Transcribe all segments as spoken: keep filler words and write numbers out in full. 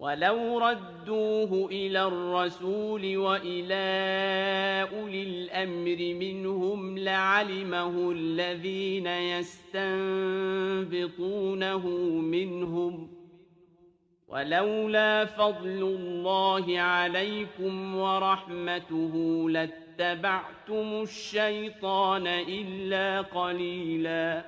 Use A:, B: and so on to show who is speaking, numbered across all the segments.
A: ولو ردوه إلى الرسول وإلى أولي الأمر منهم لعلمه الذين يستنبطونه منهم ولولا فضل الله عليكم ورحمته لاتبعتم الشيطان إلا قليلا.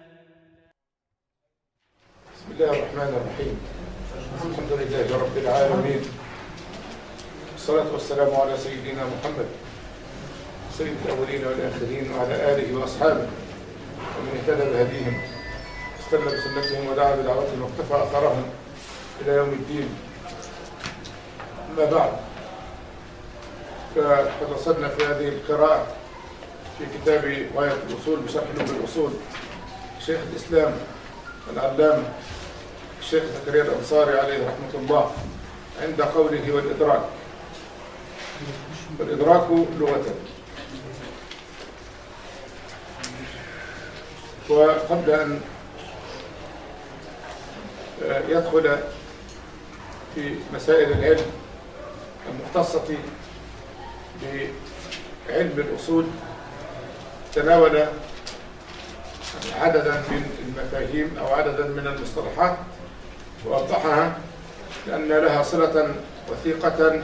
B: بسم الله الرحمن الرحيم. الحمد لله رب العالمين، والصلاة والسلام على سيدنا محمد سيد الأولين والآخرين وعلى آله وأصحابه ومن اهتدى بهديهم واستنى بسنتهم ودعا بدعوتهم واقتفى أثرهم إلى يوم الدين. أما بعد، فقد وصلنا في هذه القراءة في كتاب غاية الأصول بشرح لب الأصول شيخ الإسلام العلامة الشيخ زكريا الأنصاري عليه رحمة الله عند قوله والإدراك. والإدراك لغة. وقبل أن يدخل في مسائل العلم المختصة بعلم الأصول تناول عددا من المفاهيم أو عددا من المصطلحات ووضحها لأن لها صلة وثيقة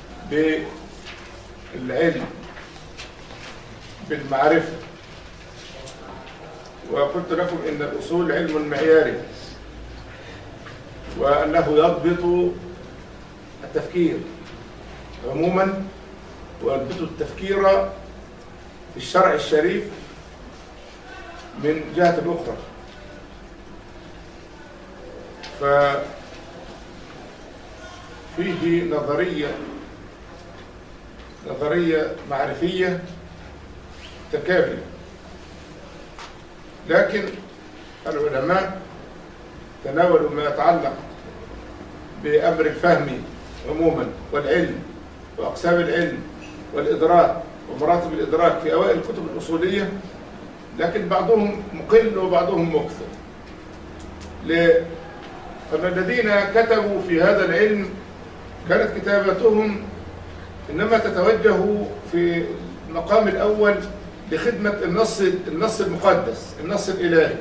B: بالعلم بالمعرفة. وقلت لكم إن الأصول علم معياري وأنه يضبط التفكير عموما ويضبط التفكير في الشرع الشريف من جهة أخرى. ففيه نظرية نظرية معرفية تكاملية، لكن العلماء تناولوا ما يتعلق بأمر الفهم عموما والعلم وأقسام العلم والإدراك ومراتب الإدراك في أوائل الكتب الأصولية، لكن بعضهم مقل وبعضهم مكثر، لأن الذين كتبوا في هذا العلم كانت كتاباتهم إنما تتوجه في المقام الأول لخدمة النص النص المقدس النص الإلهي،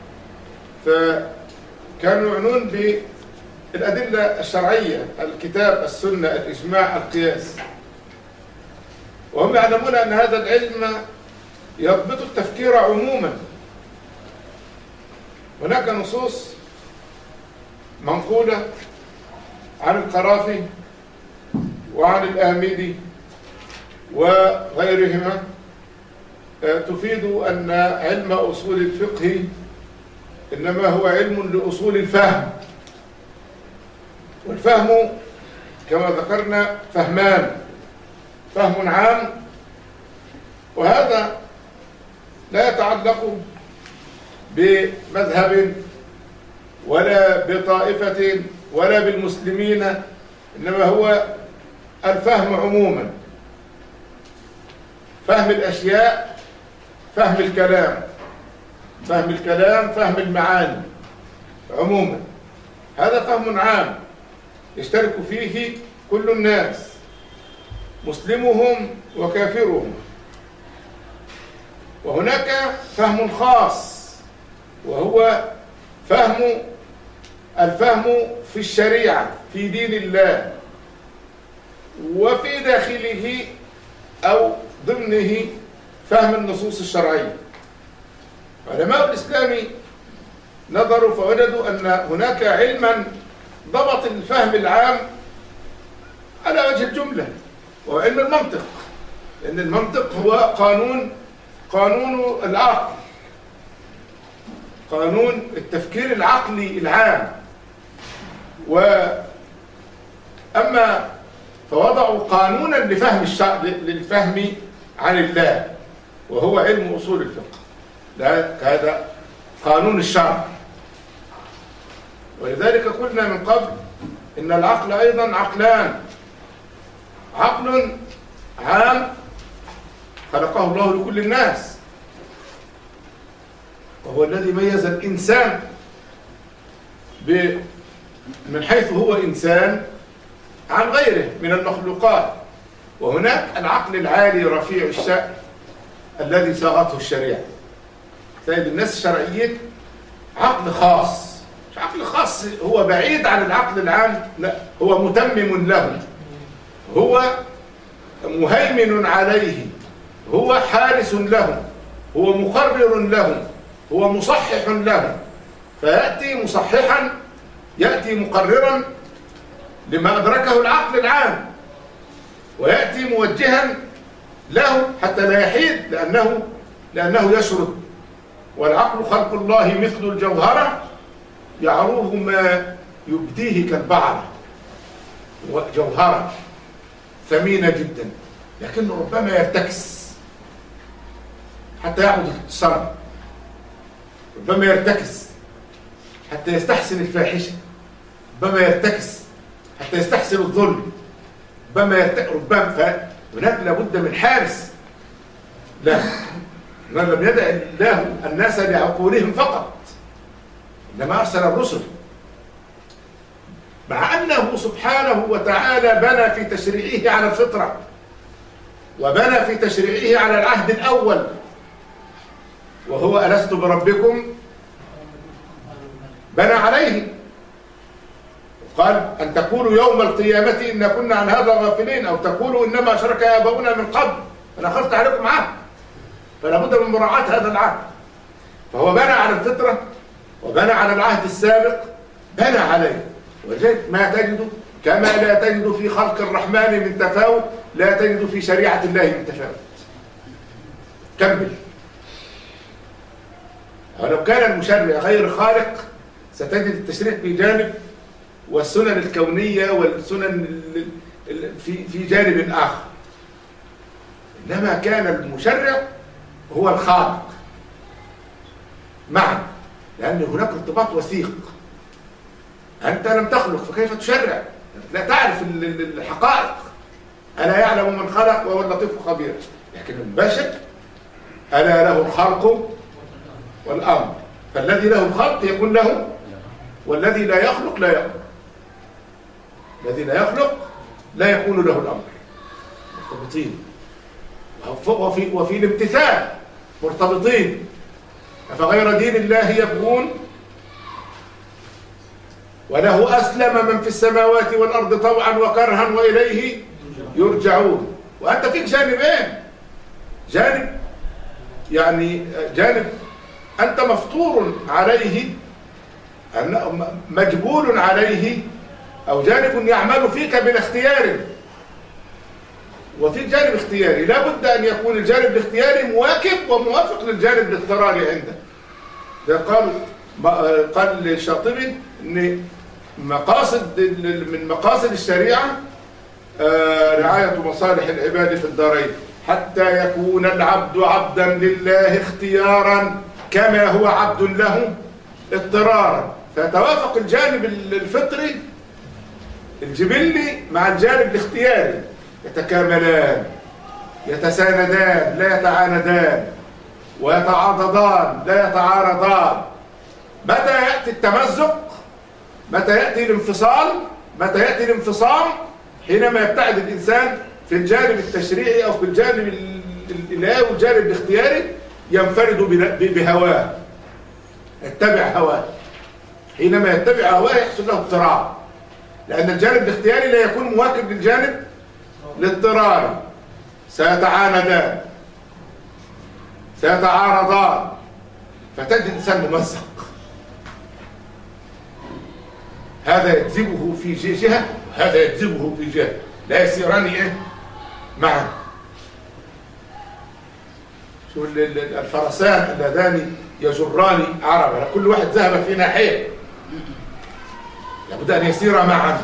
B: فكانوا يعنون بالأدلة الشرعية الكتاب السنة الإجماع القياس، وهم يعلمون أن هذا العلم يضبط التفكير عموما. هناك نصوص منقولة عن القرافي وعن الآمدي وغيرهما تفيد أن علم أصول الفقه إنما هو علم لأصول الفهم، والفهم كما ذكرنا فهمان: فهم عام، وهذا لا يتعلق بمذهب ولا بطائفة ولا بالمسلمين، إنما هو الفهم عموما، فهم الأشياء، فهم الكلام، فهم الكلام فهم المعاني عموما. هذا فهم عام يشترك فيه كل الناس مسلمهم وكافرهم. وهناك فهم خاص وهو فهم الفهم في الشريعة في دين الله، وفي داخله أو ضمنه فهم النصوص الشرعية. علماء الإسلام نظروا فوجدوا أن هناك علما ضبط الفهم العام على وجه الجملة، وهو علم المنطق، لأن المنطق هو قانون قانون العقل، قانون التفكير العقلي العام. وأما فوضعوا قانونا لفهم الشرع للفهم عن الله، وهو علم أصول الفقه. هذا قانون الشرع. ولذلك قلنا من قبل إن العقل أيضا عقلان: عقل عام خلقه الله لكل الناس، وهو الذي ميز الإنسان من حيث هو إنسان عن غيره من المخلوقات. وهناك العقل العالي رفيع الشأن الذي صاغته الشريعة. تجد الناس الشرعيين عقل خاص، مش عقل خاص هو بعيد عن العقل العام، لا، هو متمم له، هو مهيمن عليه، هو حارس له، هو مقرر له، هو مصحح له. فيأتي مصححا، يأتي مقررا لما أدركه العقل العام، ويأتي موجها له حتى لا يحيد، لأنه لأنه يشرد. والعقل خلق الله مثل الجوهرة يعروه ما يبديه كالبعرة، جوهرة ثمينة جدا، لكنه ربما يرتكس حتى يعبد الصنم، ربما يرتكس حتى يستحسن الفاحشة، ربما يرتكس حتى يستحسن الظلم، ربما يرتكس ربما. فهناك لابد من حارس له. من لم يدع الله الناس لعقولهم فقط، إنما أرسل الرسل، مع أنه سبحانه وتعالى بنى في تشريعه على الفطرة، وبنى في تشريعه على العهد الأول، وهو ألست بربكم، بنى عليه. قال أن تقولوا يوم القيامة إن كنا عن هذا غافلين، أو تقولوا إنما أشرك آباؤنا من قبل فأنا أخذت عليكم عهد. فلا بد من مراعاة هذا العهد. فهو بنى على الفطرة وبنى على العهد السابق، بنى عليه. ولذلك ما تجد كما لا تجد في خلق الرحمن من تفاوت، لا تجد في شريعة الله من تفاوت. كمل. ولو كان المشرع غير خالق ستجد التشريع في جانب، والسنن الكونية والسنن في في جانب آخر. إنما كان المشرع هو الخالق معا، لأن هناك ارتباط وثيق. أنت لم تخلق فكيف تشرع؟ لا تعرف الحقائق. ألا يعلم من خلق وهو اللطيف الخبير. لكن البشر ألا له الخلق والأمر، فالذي له الخلق يكون له، والذي لا يخلق لا يأمر. الذي لا يخلق لا يكون له الأمر. مرتبطين. وفي, وفي الامتثال مرتبطين. أفغير دين الله يبغون وله أسلم من في السماوات والأرض طوعا وكرها وإليه يرجعون. وأنت فيك جانبين، جانب يعني جانب أنت مفطور عليه مجبول عليه، أو جانب يعمل فيك بالاختيار، وفي جانب اختياري. لا بد أن يكون الجانب الاختياري مواكب وموافق للجانب الاضطراري عنده. ده قال قال الشاطبي ان مقاصد من مقاصد الشريعة رعاية مصالح العباد في الدارين، حتى يكون العبد عبدا لله اختيارا كما هو عبد له اضطرارا. فتوافق الجانب الفطري الجبلي مع الجانب الاختياري، يتكاملان، يتساندان لا يتعاندان، ويتعاضدان لا يتعارضان. متى يأتي التمزق؟ متى يأتي الانفصال؟ متى يأتي الانفصام؟ حينما يبتعد الإنسان في الجانب التشريعي أو في الجانب الإلهي والجانب الاختياري، ينفرد بهواه، يتبع هواه. حينما يتبع هواه يحصل له اضطراب، لأن الجانب الاختياري لا يكون مواكب للجانب الاضطراري. سيتعاندان، سيتعارضان، فتجد الإنسان ممزق. هذا يجذبه في جهة وهذا يجذبه في جهة، لا يسيران ايه معا. شو الفرسان اللذان يجران عربا، كل واحد ذهب في ناحية، لابد أن يسير معا.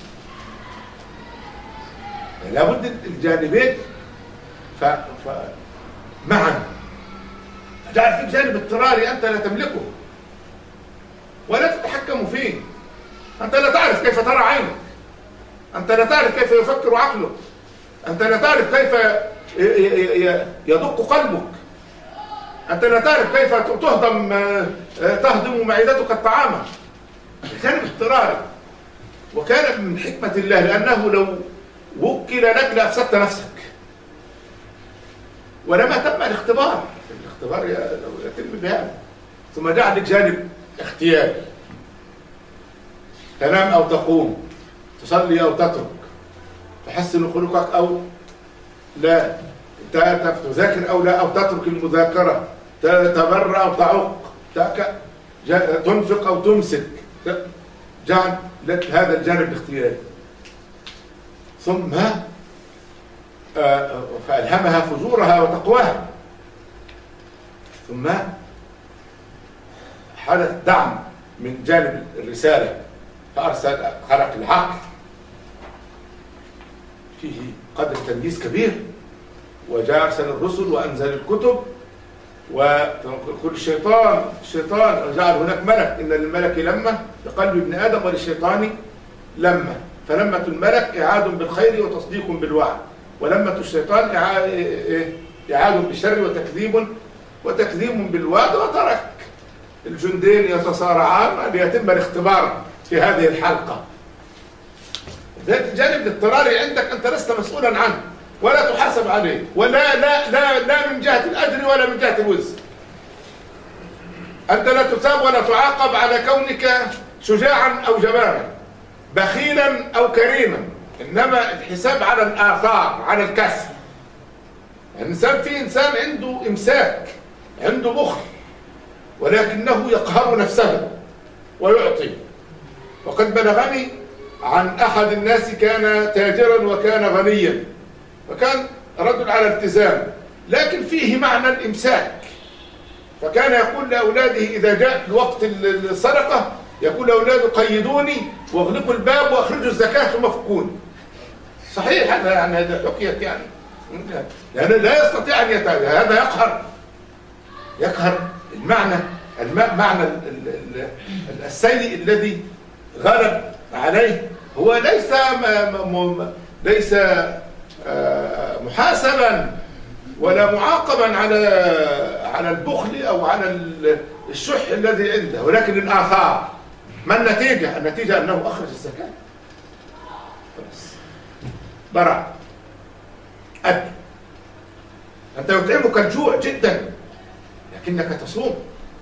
B: لابد الجانبين ف... ف... معا. جعل فيك جانب اضطراري أنت لا تملكه ولا تتحكم فيه. أنت لا تعرف كيف ترى عينك، أنت لا تعرف كيف يفكر عقلك، أنت لا تعرف كيف يدق قلبك، أنت لا تعرف كيف تهضم تهضم معدتك الطعام. جانب اضطراري. وكان من حكمة الله، لأنه لو وكل لك لأفسدت نفسك، ولما تم الاختبار. الاختبار يتم بهذا. ثم جعل لك جانب اختياري، تنام أو تقوم، تصلي أو تترك، تحسن خلقك أو لا، تذاكر أو لا، أو تترك المذاكرة، تبر أو تعق، تنفق أو تمسك. جعل لك هذا الجانب الاختياري. ثم فألهمها فجورها وتقواها. ثم حدث دعم من جانب الرسالة، فأرسل خلق العقل فيه قدر تمييز كبير، وجاء أرسل الرسل وأنزل الكتب. وكل الشيطان الشيطان جعل هناك ملك، إن للملك لمة بقلب ابن آدم وللشيطان لمة، فلمة الملك إعاد بالخير وتصديق بالوعد، ولمة الشيطان إعاد بالشر وتكذيب وتكذيب بالوعد. وترك الجندين يتصارعان ليتم الاختبار في هذه الحلقة. ذات الجانب الاضطراري عندك أنت لست مسؤولا عنه ولا تحاسب عليه، ولا لا لا لا من جهة الأجر ولا من جهة الوزر. أنت لا تثاب ولا تعاقب على كونك شجاعا أو جبانا، بخيلا أو كريما، إنما الحساب على الآثار، على الكسب. الإنسان في إنسان عنده إمساك، عنده بخل، ولكنه يقهر نفسه ويعطي. وقد بلغني عن أحد الناس كان تاجرا وكان غنيا، وكان رجل على التزام، لكن فيه معنى الإمساك. فكان يقول لأولاده إذا جاء وقت الصدقة، يقول لأولاده قيدوني واغلقوا الباب واخرجوا الزكاة ثم فكوني. صحيح هذا، يعني هذا حكيت يعني، لأنه لا يستطيع أن يتعامل. هذا يقهر يقهر المعنى المعنى السيء الذي غلب عليه. هو ليس ليس محاسبا ولا معاقبا على على البخل او على الشح الذي عنده، ولكن الاثار. ما النتيجه؟ النتيجه انه اخرج الزكاه، برع، أكل. انت يطعمك الجوع جدا لكنك تصوم.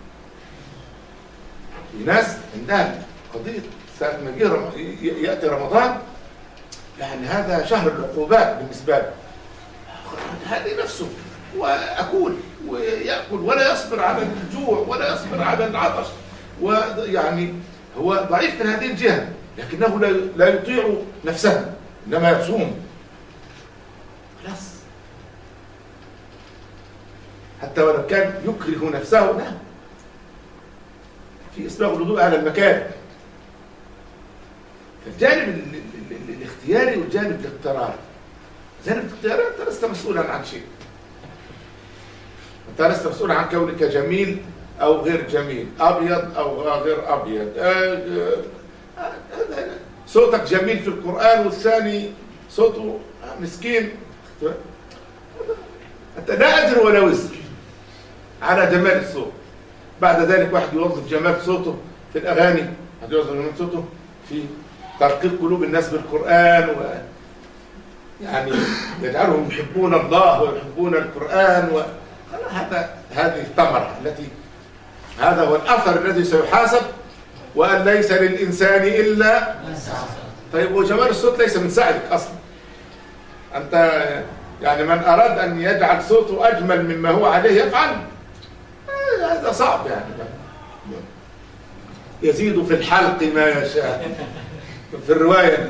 B: في ناس عندها قضيه ساعه ما ياتي رمضان، يعني هذا شهر العقوبات بالنسبه له، هذه نفسه، وأكل ويأكل ولا يصبر على الجوع ولا يصبر على العطش، ويعني هو ضعيف من هذه الجهة، لكنه لا يطيع نفسه، إنما يصوم. خلاص، حتى ولو كان يكره نفسه، لا، في إسباغ الوضوء على المكان. الجانب الاختياري والجانب الاضطراري. جانب الاختياري أنت لست مسؤولا عن شيء، أنت لست مسؤولا عن كونك جميل أو غير جميل، أبيض أو غير أبيض، صوتك جميل في القرآن والثاني صوته مسكين، أنت لا أجر ولا وزر على جمال الصوت. بعد ذلك واحد يوظف جمال صوته في الأغاني، واحد يوظف جمال صوته في ترقيق قلوب الناس بالقرآن، و يعني يجعلهم يحبون الله ويحبون القرآن، و هذا هذه الثمرة التي هذا هو الأثر الذي سيحاسب، وأن ليس للإنسان إلا. طيب، وجمال الصوت ليس من سعيك أصلا. أنت يعني من أراد أن يجعل صوته أجمل مما هو عليه يفعل، هذا صعب يعني. يزيد في الحلق ما يشاء، في الرواية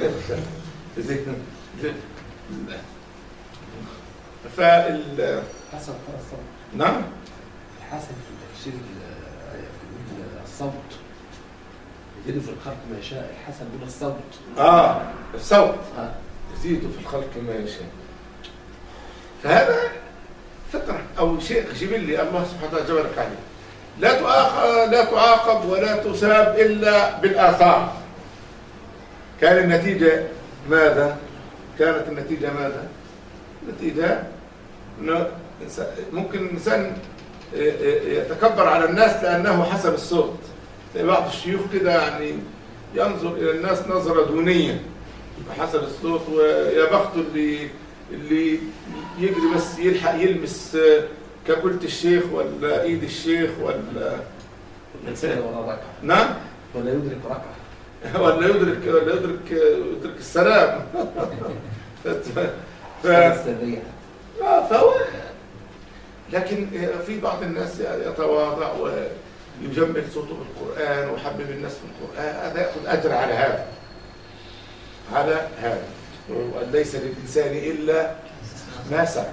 B: فال
C: حسن
B: نعم
C: الحسن في تفسير الصوت، يزيد في الخلق ما يشاء. الحسن من الصوت،
B: اه الصوت
C: آه.
B: يزيد في الخلق ما يشاء. فهذا فطرة أو شيء جبلي الله سبحانه وتعالى جبلك عليه. لا تؤاخذ لا تعاقب ولا تثاب إلا بالآثار. كان النتيجة ماذا؟ كانت النتيجة ماذا؟ النتيجة إنه ممكن الإنسان يتكبر على الناس لأنه حسن الصوت. بعض الشيوخ كده يعني ينظر إلى الناس نظرة دونية بحسب الصوت، ويا بخته اللي اللي يجري بس يلحق يلمس كبولة الشيخ ولا إيد الشيخ ولا نعم
C: ولا يدرك ركعة
B: ولا يدرك ولا يدرك يدرك السلام. ف... فهو لكن في بعض الناس يتواضع ويجمل صوته بالقرآن ويحبب الناس في القرآن، هذا يأخذ أجر على هذا على هذا، وأن ليس للإنسان إلا ما سعى.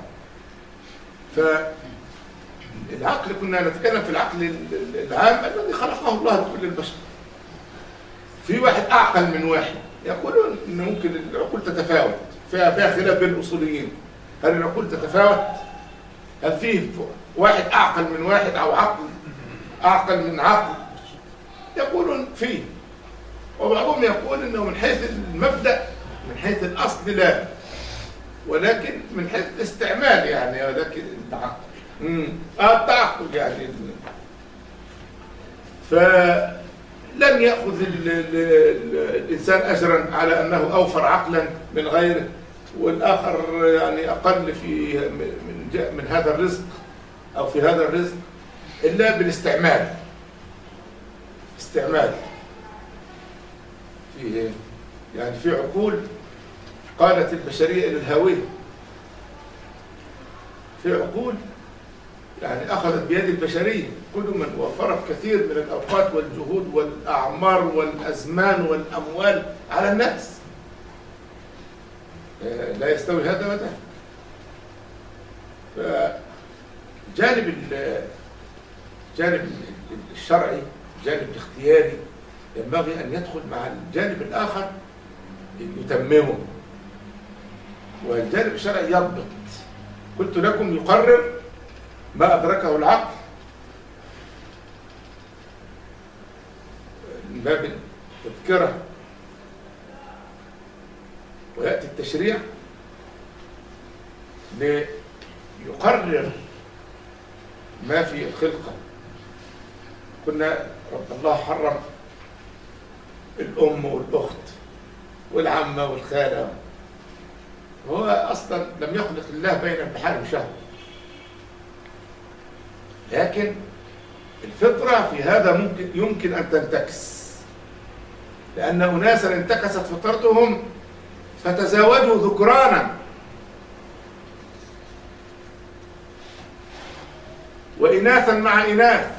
B: فالعقل كنا نتكلم في العقل العام الذي خلقه الله لكل البشر. في واحد أعقل من واحد، يقولون إن ممكن العقول تتفاوت، فيها فيها خلاف بين الأصوليين، هل العقول تتفاوت؟ هل فيه واحد أعقل من واحد أو عقل أعقل من عقل؟ يقولون فيه، وبعضهم يقول إنه من حيث المبدأ من حيث الأصل لا، ولكن من حيث الاستعمال يعني، ولكن التعقل امم اه التعقل يعني. فلن يأخذ ال ال ال الإنسان أجرا على أنه أوفر عقلا من غيره، والآخر يعني أقل في من, من هذا الرزق أو في هذا الرزق، إلا بالاستعمال. استعمال في يعني في عقول قالت البشرية إلى الهاوية، في عقول يعني أخذت بيد البشرية، كل من وفرت كثير من الأوقات والجهود والأعمار والأزمان والأموال على الناس. لا يستوي هذا وذاك. فجانب الجانب الشرعي، الجانب الاختياري ينبغي أن يدخل مع الجانب الآخر يتممه، والجانب الشرعي يضبط. قلت لكم يقرر ما أدركه العقل من باب التذكرة، ويأتي التشريع ليقرر ما في الخلقة. كنا رب الله حرم الأم والأخت والعمة والخالة، هو أصلا لم يخلق الله بين البحار شهوة، لكن الفطرة في هذا ممكن يمكن أن تنتكس، لأن أناسا انتكست فطرتهم فتزاوجوا ذكرانا وإناثا مع إناث،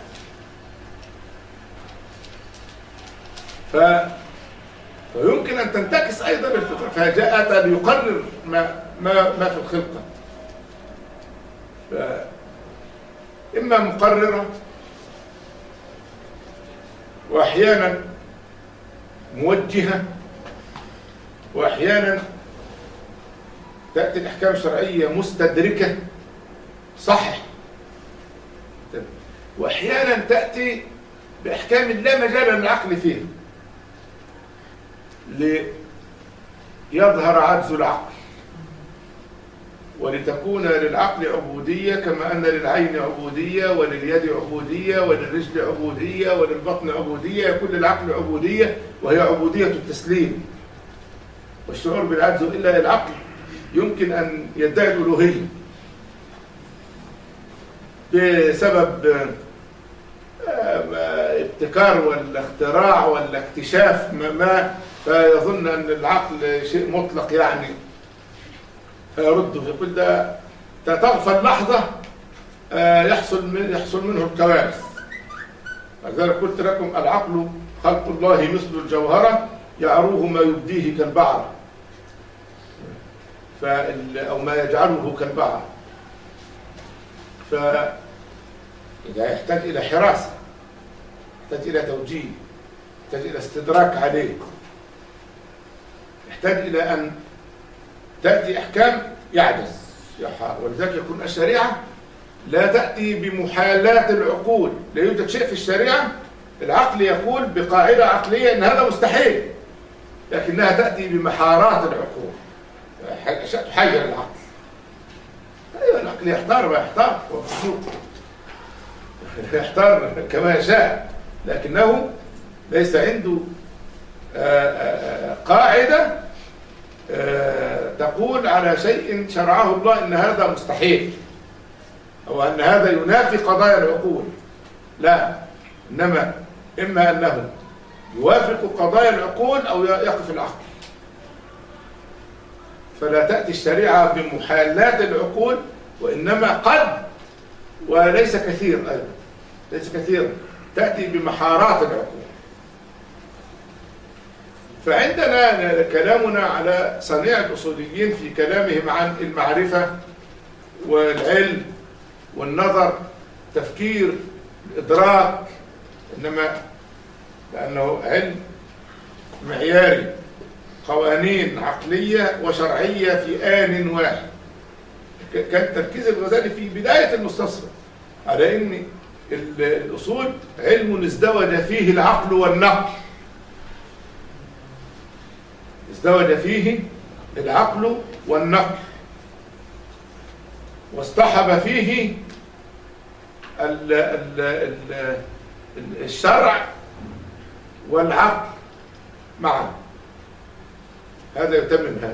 B: ف... فيمكن أن تنتكس أيضا الفطرة، فجاءت ليقرر ما, ما, ما في الخلقة. ف... إما مقررة وأحيانا موجهة، وأحيانا تأتي الأحكام الشرعية مستدركة صح، وأحيانا تأتي بأحكام لا مجال للعقل فيها ليظهر عجز العقل، ولتكون للعقل عبودية كما أن للعين عبودية ولليد عبودية وللرجل عبودية وللبطن عبودية، يكون للعقل عبودية وهي عبودية التسليم. والشعور بالعجز إلا العقل يمكن أن يدعي الألوهية بسبب ابتكار ولا اختراع ولا اكتشاف ما، فيظن أن العقل شيء مطلق يعني، فيرد في كل ده تغفل لحظة يحصل من يحصل منه الكوارث. لذلك قلت لكم العقل خلق الله مثل الجوهرة يعروه ما يبديه كالبعر، أو ما يجعله كالبعر، فإذا يحتاج إلى حراسة، يحتاج إلى توجيه، يحتاج إلى استدراك عليه، يحتاج إلى أن تأتي أحكام يعجز. ولذلك يكون الشريعة لا تأتي بمحالات العقول، لا يوجد شيء في الشريعة العقل يقول بقاعدة عقلية أن هذا مستحيل، لكنها تأتي بمحارات العقول، أشياء تحير العقل. أيوة العقل يحتار ما يحتار، يحتار كما يشاء، لكنه ليس عنده قاعدة تقول على شيء شرعه الله إن هذا مستحيل أو أن هذا ينافي قضايا العقول. لا، إنما إما أنه يوافق قضايا العقول أو يقف العقل. فلا تأتي الشريعة بمحالات العقول، وإنما قد وليس كثير أيضا ليس كثير تأتي بمحارات العقول. فعندنا كلامنا على صنيع الأصوليين في كلامهم عن المعرفة والعلم والنظر، تفكير، الإدراك، إنما لأنه علم معياري، قوانين عقلية وشرعية في آن واحد. كان تركيز الغزالي في بداية المستصفى على أن الأصول علم ازدوج فيه العقل والنقل، ازدوج فيه العقل والنقل، واصطحب فيه ال ال ال الشرع والعقل معا. هذا يتمم هذا.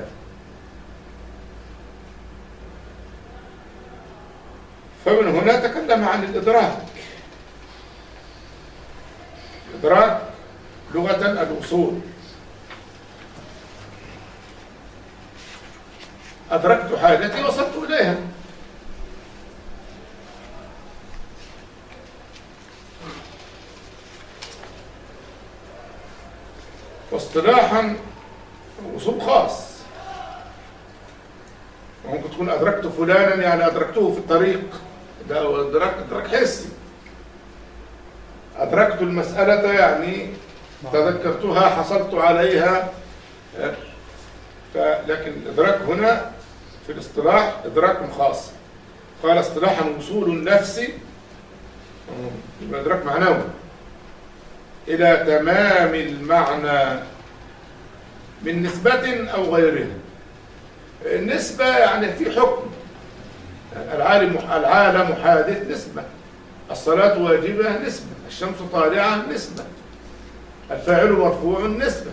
B: فمن هنا تكلم عن الإدراك. الإدراك لغة الوصول. أدركت حاجتي وصلت إليها. واصطلاحا وصول خاص، ممكن تكون أدركت فلانا يعني أدركته في الطريق، ده أدرك إدراك حسي. أدركت المسألة يعني تذكرتها، حصلت عليها. لكن الإدراك هنا في الاصطلاح إدراك خاص. قال اصطلاحا وصول النفس، يبقى إدراك معنوي، إلى تمام المعنى من نسبة أو غيرها. النسبة يعني في حكم، العالم العالم حادث نسبة، الصلاة واجبة نسبة، الشمس طالعة نسبة، الفاعل مرفوع نسبة.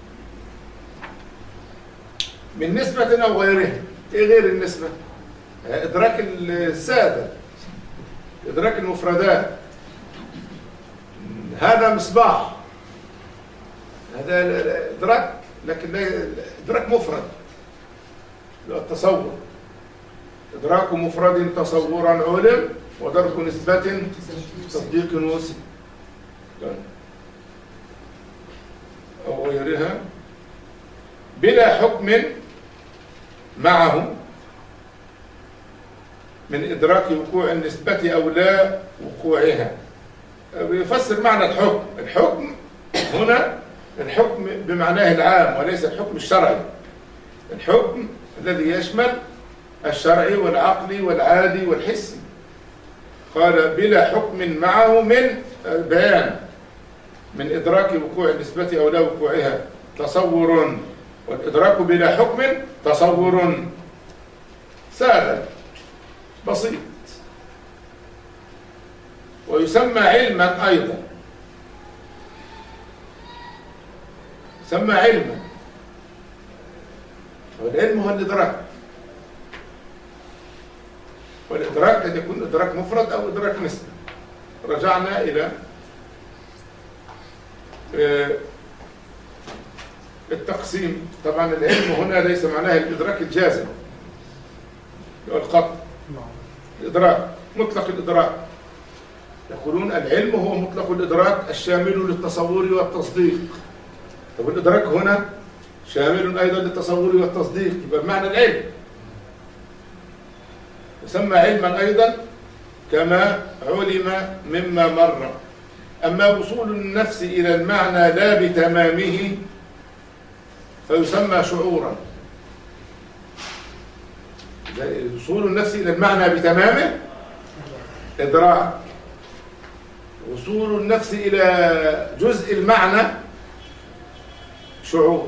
B: من نسبة أو غيرها. إيه غير النسبة؟ إدراك السادة، إدراك المفردات. هذا مصباح، هذا إدراك، لكن إدراك مفرد، التصور. إدراك مفرد تصورا علم، ودرك نسبة تصديق وسي أو غيرها، بلا حكم معه من إدراك وقوع النسبة أو لا وقوعها. بيفسر معنى الحكم. الحكم هنا الحكم بمعناه العام وليس الحكم الشرعي. الحكم الذي يشمل الشرعي والعقلي والعادي والحسي. قال بلا حكم معه من بيان من إدراك وقوع النسبة أو لا وقوعها تصور، والإدراك بلا حكم تصور سهل بسيط. ويسمى علما أيضا، يسمى علما. والعلم هو الإدراك، والإدراك قد يكون إدراك مفرد أو إدراك نسبي. رجعنا إلى التقسيم. طبعا العلم هنا ليس معناه الإدراك الجازم، القطع. الإدراك مطلق الإدراك، يقولون العلم هو مطلق الإدراك الشامل للتصور والتصديق. طب الإدراك هنا شامل أيضا للتصور والتصديق، يبقى بمعنى العلم. يسمى علما أيضا كما علم مما مر. أما وصول النفس إلى المعنى لا بتمامه فيسمى شعورا. وصول النفس إلى المعنى بتمامه إدراك. وصول النفس إلى جزء المعنى شعور.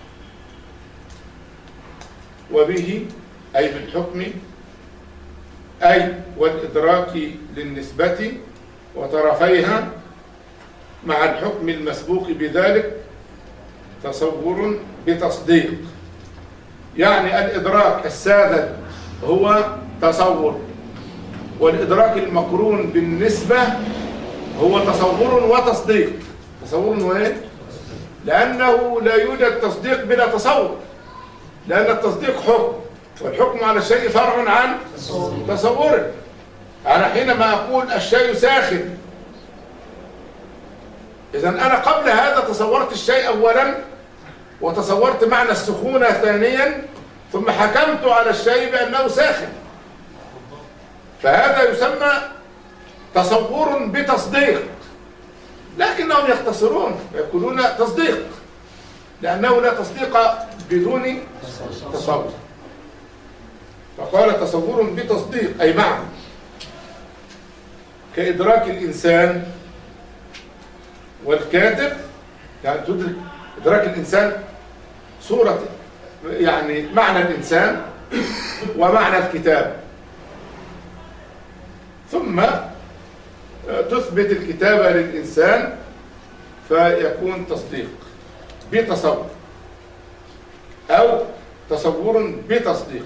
B: وبه أي بالحكم أي والإدراك للنسبة وطرفيها مع الحكم المسبوق بذلك تصور بتصديق، يعني الإدراك الساذج هو تصور، والإدراك المقرون بالنسبة هو تصور وتصديق. تصور وإيه؟ لأنه لا يوجد تصديق بلا تصور، لأن التصديق حكم، والحكم على الشيء فرع عن تصوره. أنا حينما أقول الشيء ساخن، إذا أنا قبل هذا تصورت الشيء أولا، وتصورت معنى السخونة ثانيا، ثم حكمت على الشيء بأنه ساخن. فهذا يسمى تصور بتصديق، لكنهم يختصرون ويقولون تصديق، لأنه لا تصديق بدون تصور. فقال تصور بتصديق أي معنى، كإدراك الإنسان والكاتب، يعني تدرك إدراك الإنسان صورة، يعني معنى الإنسان ومعنى الكتاب، ثم تثبت الكتابة للإنسان فيكون تصديق بتصور أو تصور بتصديق.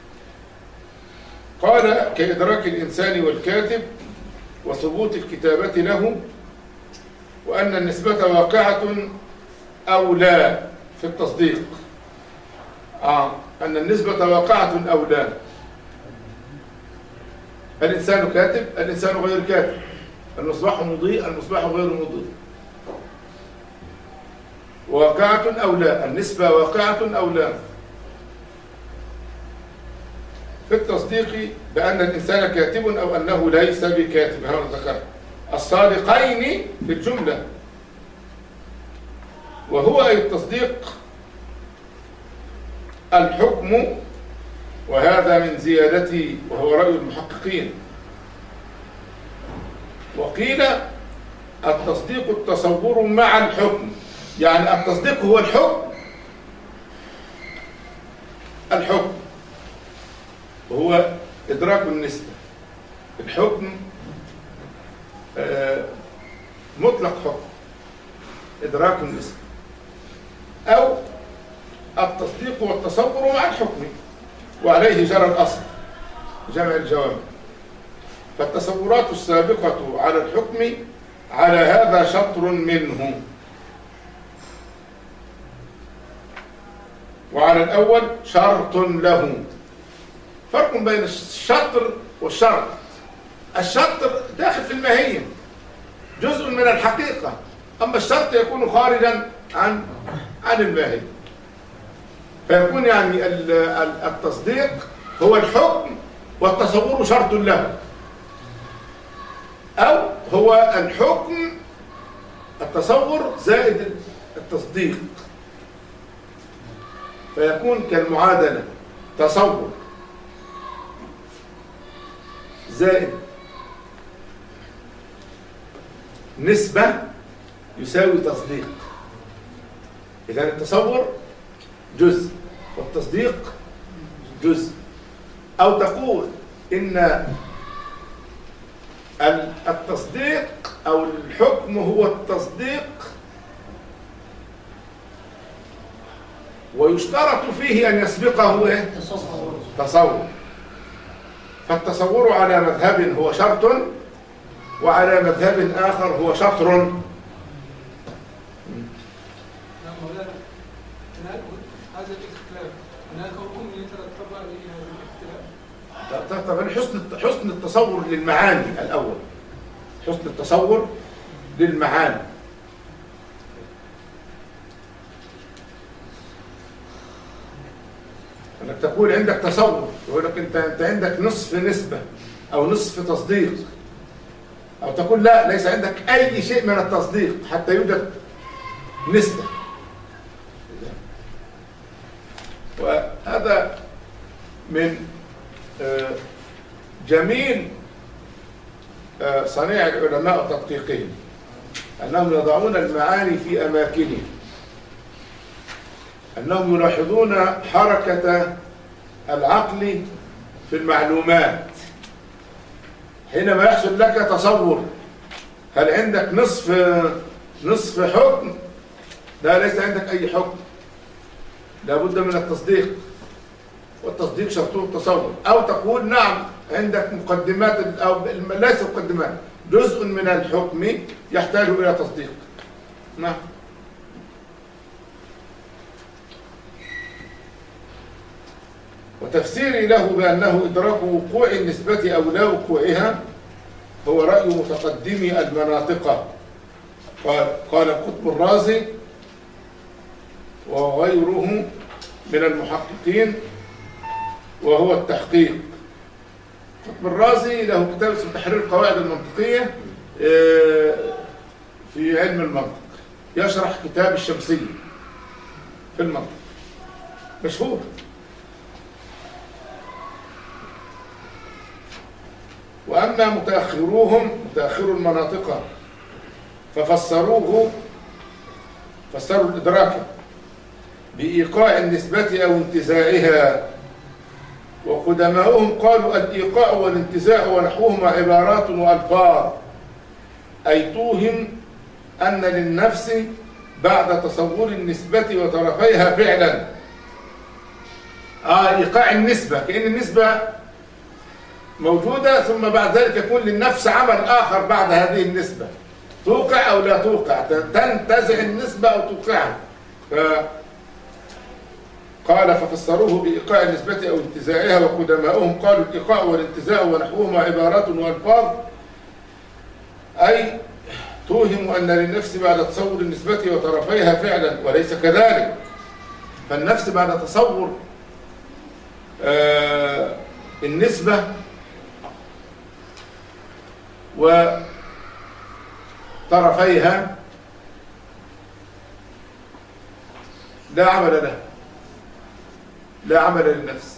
B: قال كإدراك الإنسان والكاتب وثبوت الكتابة له، وأن النسبة واقعة أو لا في التصديق. آه. أن النسبة واقعة أو لا. الإنسان كاتب، الإنسان غير كاتب، المصباح مضيء، المصباح غير مضيء. واقعة أو لا، النسبة واقعة أو لا. في التصديق بأن الإنسان كاتب أو أنه ليس بكاتب، هذا ذكر الصادقين في الجملة. وهو أي التصديق الحكم، وهذا من زيادته وهو رأي المحققين. وقيل التصديق التصور مع الحكم، يعني التصديق هو الحكم الحكم وهو إدراك النسبة. الحكم آه مطلق حكم، إدراك النسبة، أو التصديق والتصور مع الحكم، وعليه جرى الأصل جمع الجوامع. فالتصورات السابقة على الحكم على هذا شطر منه، وعلى الأول شرط له. فرق بين الشطر والشرط. الشطر داخل في الماهية، جزء من الحقيقة، أما الشرط يكون خارجا عن عن الماهية. فيكون يعني التصديق هو الحكم والتصور شرط له، أو هو الحكم التصور زائد التصديق، فيكون كالمعادلة تصور زائد نسبة يساوي تصديق. إذن التصور جزء والتصديق جزء. أو تقول إن التصديق أو الحكم هو التصديق، ويشترط فيه أن يسبقه إيه؟ تصور. فالتصور على مذهب هو شرط، وعلى مذهب آخر هو شطر.
D: هذا الاختلاف هناك حكم يترتب عليه هذا الاختلاف.
B: طبعا حسن حسن التصور للمعاني الأول، حسن التصور للمعاني. انك تقول عندك تصور، يقول لك انت انت عندك نصف نسبة او نصف تصديق، او تقول لا ليس عندك اي شيء من التصديق حتى يوجد نسبة. وهذا من جميل صنيع العلماء وتدقيقهم، أنهم يضعون المعاني في أماكنها، أنهم يلاحظون حركة العقل في المعلومات. حينما يحصل لك تصور، هل عندك نصف نصف حكم لا ليس عندك أي حكم، لابد من التصديق، والتصديق شرطه التصور. أو تقول نعم عندك مقدمات أو ليس مقدمات، جزء من الحكم يحتاج إلى تصديق. نعم. وتفسيري له بأنه إدراك وقوع النسبة أو لا وقوعها هو رأي متقدمي المناطق. قال قال القطب الرازي وغيره من المحققين وهو التحقيق. القطب الرازي له كتاب اسمه تحرير القواعد المنطقية في علم المنطق، يشرح كتاب الشمسية في المنطق، مشهور. وأما متأخروهم متأخرو المناطق ففسروه فسروا الإدراك بإيقاع النسبة أو انتزاعها، وقدماؤهم قالوا الإيقاع والانتزاع ونحوهما عبارات وألفاظ، أي توهم أن للنفس بعد تصور النسبة وطرفيها فعلا. آه إيقاع النسبة، كأن النسبة موجودة ثم بعد ذلك يكون للنفس عمل آخر بعد هذه النسبة، توقع أو لا توقع، تنتزع النسبة أو توقعها. قال ففسروه بإيقاع النسبة أو انتزاعها، وقدماؤهم قالوا الإيقاع والانتزاع ونحوهما عبارات وألفاظ، أي توهم أن للنفس بعد تصور النسبة وطرفيها فعلا، وليس كذلك. فالنفس بعد تصور آه النسبة وطرفيها لا عمل له، لا عمل للنفس.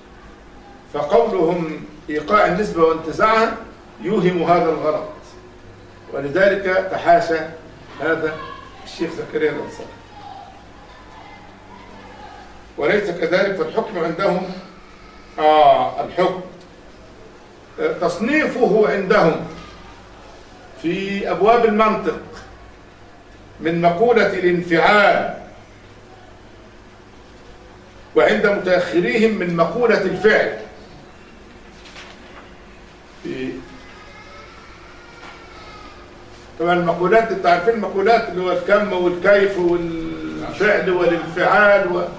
B: فقولهم إيقاع النسبة وانتزاعها يوهم هذا الغلط، ولذلك تحاشى هذا الشيخ زكريا الأنصاري. وليس كذلك، فالحكم عندهم آه الحكم تصنيفه عندهم في أبواب المنطق من مقولة الانفعال، وعند متأخريهم من مقولة الفعل. في طبعا المقولات انتوا عارفين المقولات اللي هو الكم والكيف والفعل والانفعال و...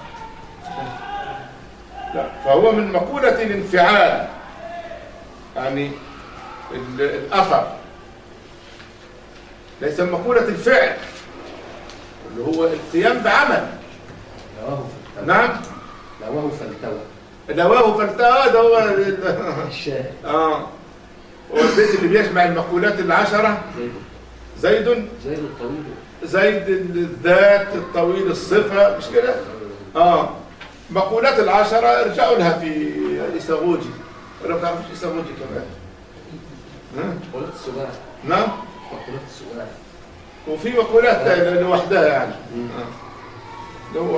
B: لا، فهو من مقولة الانفعال، يعني الأثر، ليس من مقولة الفعل اللي هو القيام بعمل. نعم،
C: لواه فلتوى،
B: لواه فلتوى ده هو
C: الشاهد.
B: اه هو البيت اللي بيجمع المقولات العشرة. زيد
C: زيد الطويل،
B: زيد الذات الطويل الصفة، مش كده؟ اه مقولات العشرة ارجعوا لها في إيساغوجي، ولا ما تعرفوش إيساغوجي كمان؟
C: مقولات السباع.
B: نعم،
C: مقولات السباع.
B: وفي مقولات لوحدها يعني. اللي هو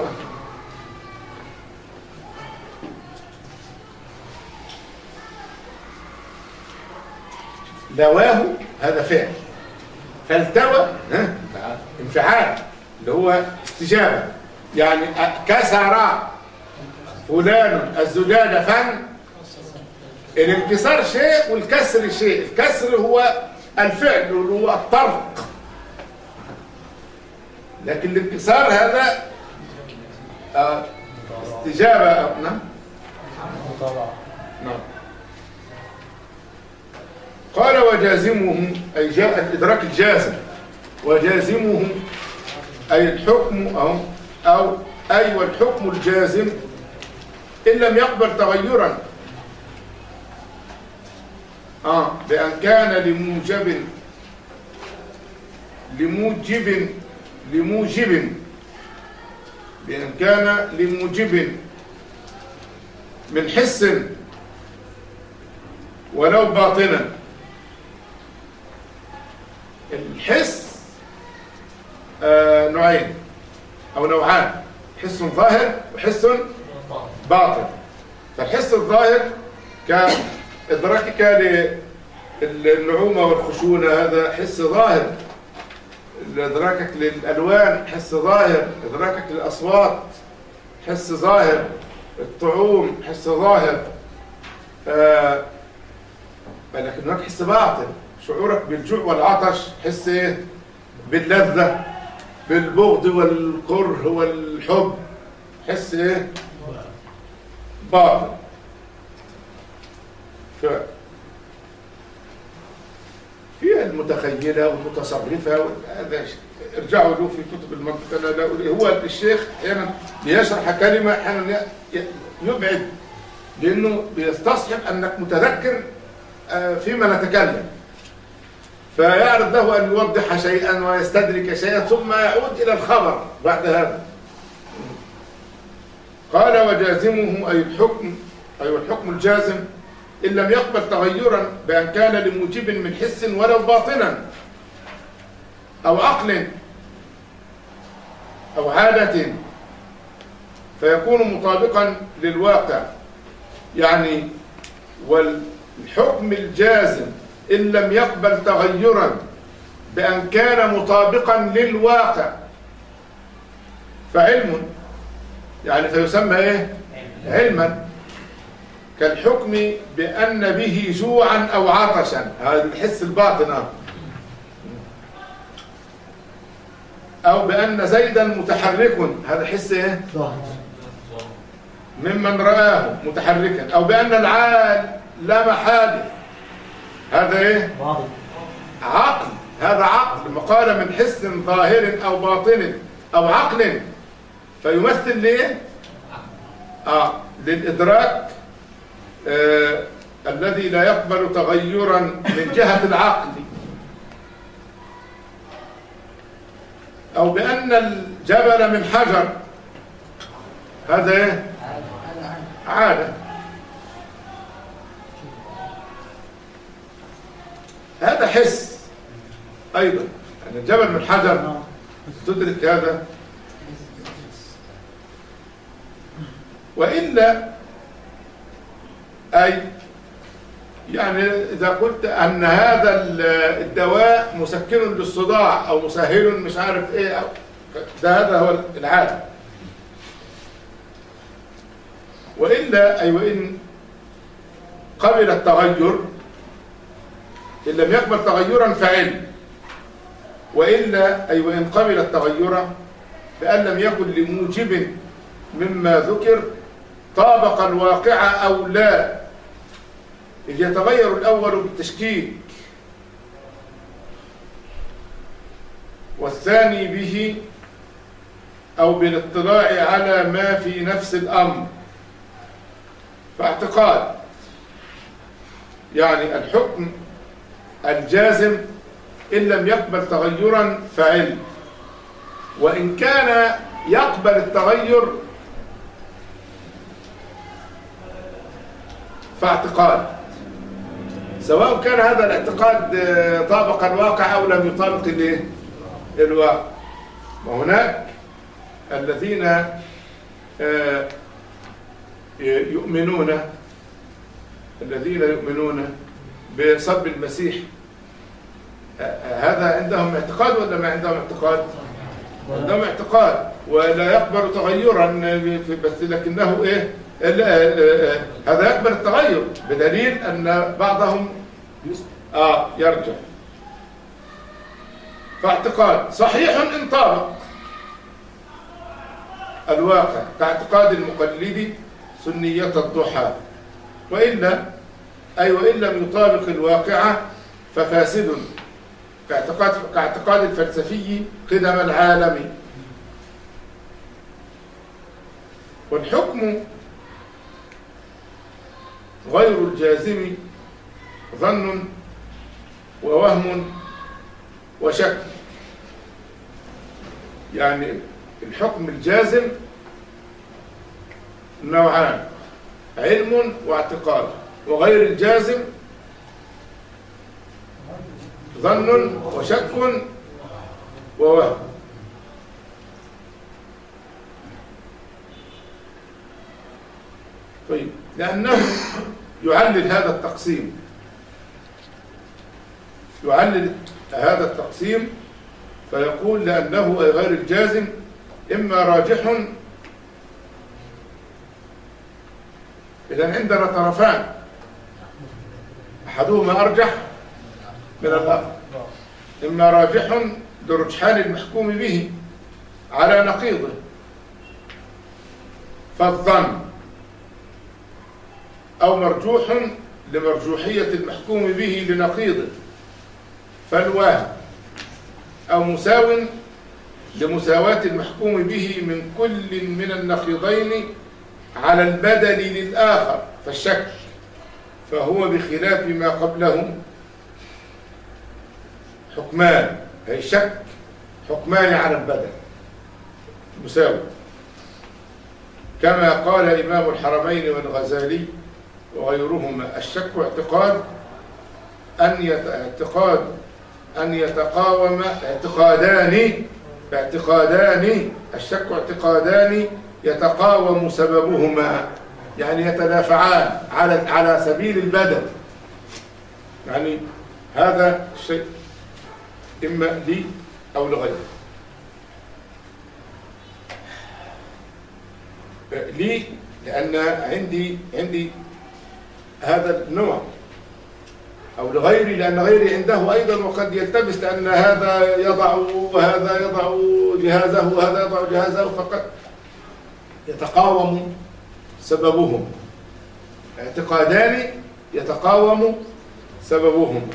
B: لواه هذا فعل، فالتوى انفعال اللي هو استجابة، يعني كسر فلان الزجاج فن. الانكسار شيء والكسر شيء. الكسر هو الفعل هو الطرق، لكن الانكسار هذا استجابة. نعم نعم. قال وجازمه أي جاء الإدراك الجازم، وجازمه أي الحكم أو أو أي والحكم الجازم إن لم يقبل تغيرا، آه بأن كان لموجب لموجب لموجب بأن كان لموجب من حس ولو باطنا. الحس آه نوعين أو نوعان، حس ظاهر وحس باطن. فالحس الظاهر كإدراكك للنعومة والخشونة، هذا حس ظاهر إدراكك للألوان حس ظاهر، إدراكك للأصوات حس ظاهر، الطعوم حس ظاهر، آه لكن هناك حس باطن، شعورك بالجوع والعطش حس ايه؟ باللذة، بالبغض والكره والحب حس ايه؟ باطن. ف في المتخيلة والمتصرفة، هذا ارجعوا له في كتب المنطق. أنا لا أقول هو الشيخ أحيانا بيشرح كلمة أحيانا يبعد، لأنه بيستصحب أنك متذكر فيما نتكلم، فيعرض له أن يوضح شيئا ويستدرك شيئا ثم يعود إلى الخبر بعد هذا. قال وجازمه أي الحكم، أي الحكم الجازم إن لم يقبل تغيرا بأن كان لموجب من حس ولو باطنا أو عقل أو عادة فيكون مطابقا للواقع. يعني والحكم الجازم إن لم يقبل تغيرا بأن كان مطابقا للواقع فعلم، يعني فيسمى إيه؟ علما، كالحكم بأن به جوعا أو عطشا، هذا الحس الباطن، أو بأن زيدا متحرك، هذا حس إيه؟ ممن رآه متحركا، أو بأن العال لا محال، هذا إيه؟ عقل، هذا عقل مقال من حس ظاهر أو باطن أو عقل، فيمثل ليه؟ آه للإدراك آه الذي لا يقبل تغيرا من جهة العقل، أو بأن الجبل من حجر، هذا إيه؟ عادة. هذا حس أيضا، أن الجبل من حجر تدرك هذا. وإلا أي يعني إذا قلت أن هذا الدواء مسكن للصداع أو مسهل مش عارف إيه، أو ده هذا هو العادة. وإلا أي وإن قبل التغير، إن لم يقبل تغيرا فعلم. وإلا أي وإن قبل التغير بأن لم يكن لموجب مما ذكر طابق الواقع أو لا، إذ يتغير الأول بالتشكيك والثاني به أو بالاطلاع على ما في نفس الأمر. فاعتقاد يعني الحكم الجازم إن لم يقبل تغيرا فعلم، وإن كان يقبل التغير فاعتقاد، سواء كان هذا الاعتقاد طابق الواقع أو لم يطابق الواقع. وهناك الذين يؤمنون الذين يؤمنون بصلب المسيح، هذا عندهم اعتقاد ولا ما عندهم اعتقاد؟ عندهم اعتقاد ولا يقبل تغيرا، بس لكنه ايه؟ هذا يقبل التغير بدليل ان بعضهم اه يرجع. فاعتقاد صحيح ان طابق الواقع كاعتقاد المقلد سنية الضحى، وإلا أي وإن لم يطابق الواقع ففاسد كاعتقاد كاعتقاد الفلسفي قدم العالم. والحكم غير الجازم ظن ووهم وشك. يعني الحكم الجازم نوعان، علم واعتقاد، وغير الجازم ظن وشك ووهم. طيب، لأنه يعلل هذا التقسيم يعلل هذا التقسيم فيقول لأنه غير الجازم إما راجح، إذن عندنا طرفان أحدهما أرجح من الآخر، إما راجح لرجحان المحكوم به على نقيضه فالظن، أو مرجوح لمرجوحية المحكوم به لنقيضه فالوهم، أو مساو لمساواة المحكوم به من كل من النقيضين على البدل للآخر فالشك، فهو بخلاف ما قبله حكمان، أي شك حكمان على البدل مساوي، كما قال إمام الحرمين والغزالي وغيرهما: الشك اعتقاد أن يت... اعتقاد أن يتقاوم اعتقادان اعتقادان الشك اعتقادان يتقاوم سببهما، يعني يتدافعان على على سبيل البدل، يعني هذا الشيء إما لي أو لغيري. لي لأن عندي عندي هذا النوع، أو لغيري لأن غيري عنده أيضا، وقد يلتبس لأن هذا يضع وهذا يضع جهازه وهذا يضع جهازه، فقد يتقاوم سببهم، اعتقادان يتقاوم سببهم.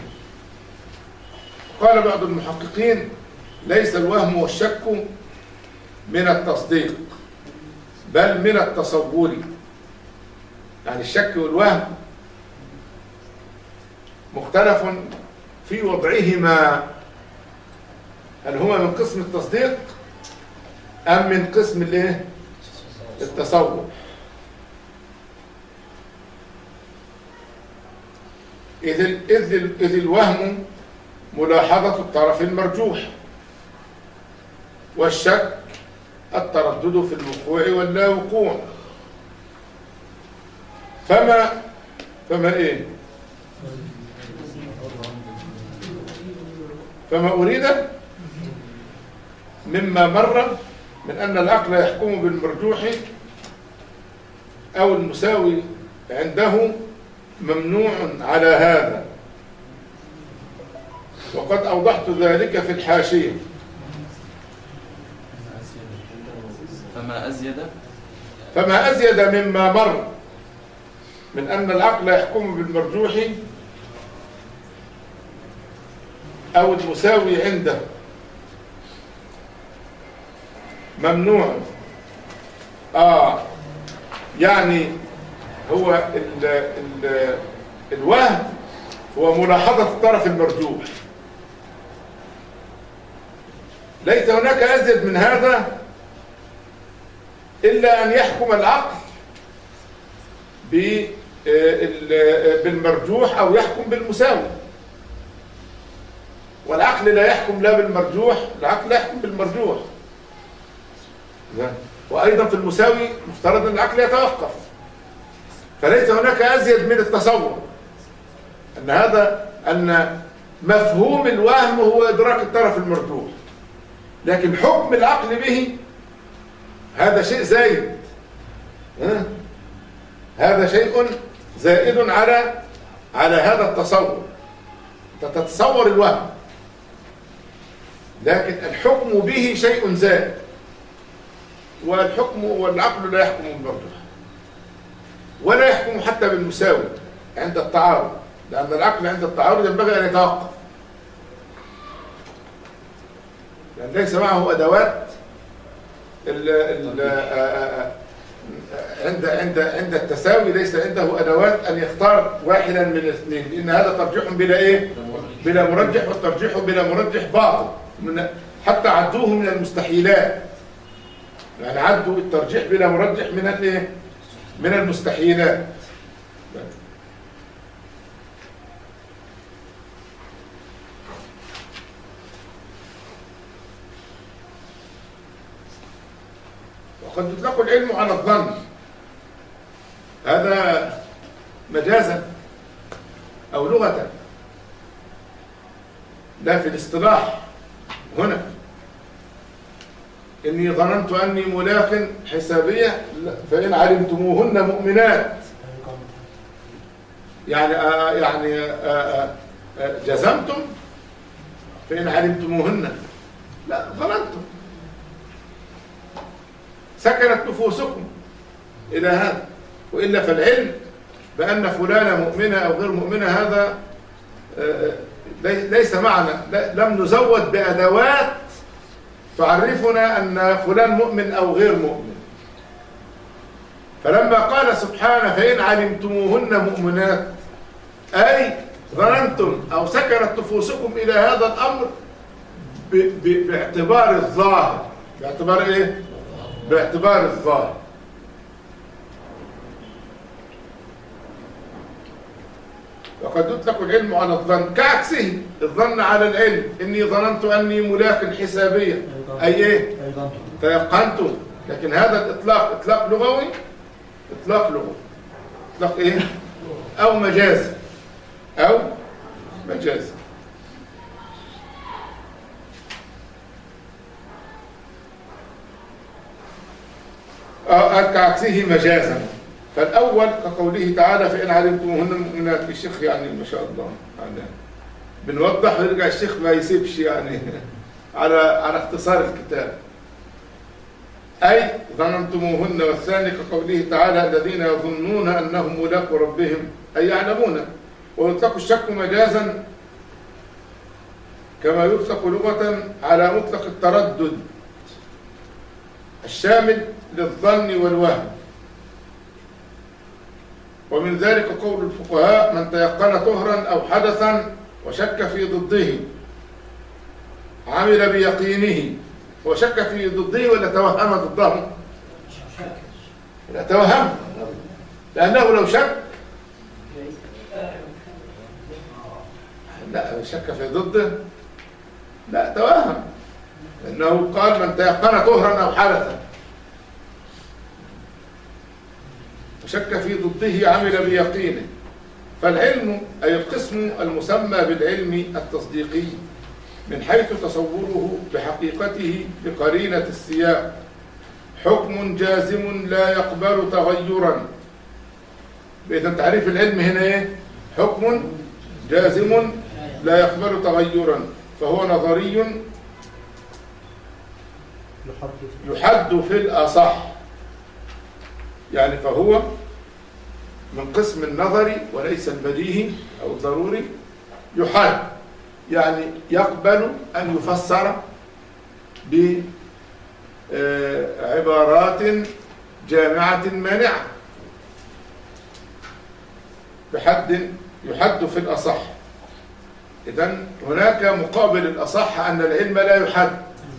B: قال بعض المحققين: ليس الوهم والشك من التصديق بل من التصور، يعني الشك والوهم مختلف في وضعهما، هل هما من قسم التصديق أم من قسم الايه التصور. إذ إذ إذ الوهم ملاحظة الطرف المرجوح، والشك التردد في الوقوع واللا وقوع. فما فما إيه فما أريد مما مر من أن العقل يحكم بالمرجوح أو المساوي عنده ممنوع على هذا، وقد أوضحت ذلك في الحاشية.
E: فما أزيد
B: فما أزيد مما مر من أن العقل يحكم بالمرجوح أو المساوي عنده ممنوع. آه يعني هو ال ال الوهم هو ملاحظة الطرف المرجوح، ليس هناك أزيد من هذا إلا أن يحكم العقل بالمرجوح أو يحكم بالمساوي، والعقل لا يحكم لا بالمرجوح، العقل لا يحكم بالمرجوح، وأيضا في المساوي مفترض أن العقل يتوقف. فليس هناك أزيد من التصور أن هذا أن مفهوم الوهم هو إدراك الطرف المرجوح، لكن حكم العقل به هذا شيء زائد، هذا شيء زائد على على هذا التصور. تتصور الوهم، لكن الحكم به شيء زائد، والحكم والعقل لا يحكم بالمرجوح ولا يحكم حتى بالمساوي عند التعارض، لأن العقل عند التعارض ينبغي أن يتوقف، لأن ليس معه أدوات ال ال عند عند عند التساوي، ليس عنده أدوات أن يختار واحدا من الاثنين، لأن هذا ترجيح بلا إيه؟ بلا مرجح، والترجيح بلا مرجح باطل، من حتى عدوه من المستحيلات، يعني عدوا الترجيح بلا مرجح من الايه؟ من المستحيلات. وقد يطلق العلم على الظن، هذا مجازا أو لغة، لا في الاصطلاح هنا. إني ظننت أني ملاق حسابية، فإن علمتموهن مؤمنات، يعني آه يعني آه آه جزمتم، فإن علمتموهن، لا ظننتم، سكنت نفوسكم إلى هذا. وإلا فالعلم بأن فلانة مؤمنة أو غير مؤمنة هذا ليس معنا، لم نزود بأدوات تعرفنا أن فلان مؤمن أو غير مؤمن. فلما قال سبحانه فإن علمتموهن مؤمنات، أي ظننتم أو سكنت نفوسكم إلى هذا الأمر باعتبار الظاهر. باعتبار إيه؟ باعتبار الظاهر. وقد يطلق العلم على الظن كعكسه، الظن على العلم. إني ظننت أني ملاق حسابية، أي إيه؟ تيقنت. لكن هذا الإطلاق إطلاق لغوي، إطلاق لغوي، إطلاق إيه؟ أو مجازي، أو مجازي. كعكسه مجازا. فالأول كقوله تعالى فإن علمتموهن مؤمنات. الشيخ يعني ما شاء الله يعني بنوضح ويرجع الشيخ ما يسيبش يعني على على اختصار الكتاب. أي ظننتموهن. والثاني كقوله تعالى الذين يظنون أنهم ملاقو ربهم، أي يعلمون. ويطلق الشك مجازا كما يطلق لغة على مطلق التردد الشامل للظن والوهم. ومن ذلك قول الفقهاء من تيقن طهرا أو حدثا وشك في ضده عمل بيقينه. وشك في ضده ولا توهم ضده؟ لا توهم، لأنه لو شك لا شك في ضده لا توهم، لأنه قال من تيقن طهرا أو حدثا وشك في ضده عمل بيقينه. فالعلم أي القسم المسمى بالعلم التصديقي من حيث تصوره بحقيقته بقرينة السياق حكم جازم لا يقبل تغيرا. إذا تعريف العلم هنا إيه؟ حكم جازم لا يقبل تغيرا، فهو نظري يحد في الأصح، يعني فهو من قسم النظري وليس البديهي أو الضروري. يحد يعني يقبل أن يفسر بعبارات جامعة مانعة بحد يحد في الأصح. إذن هناك مقابل الأصح أن العلم لا يحد.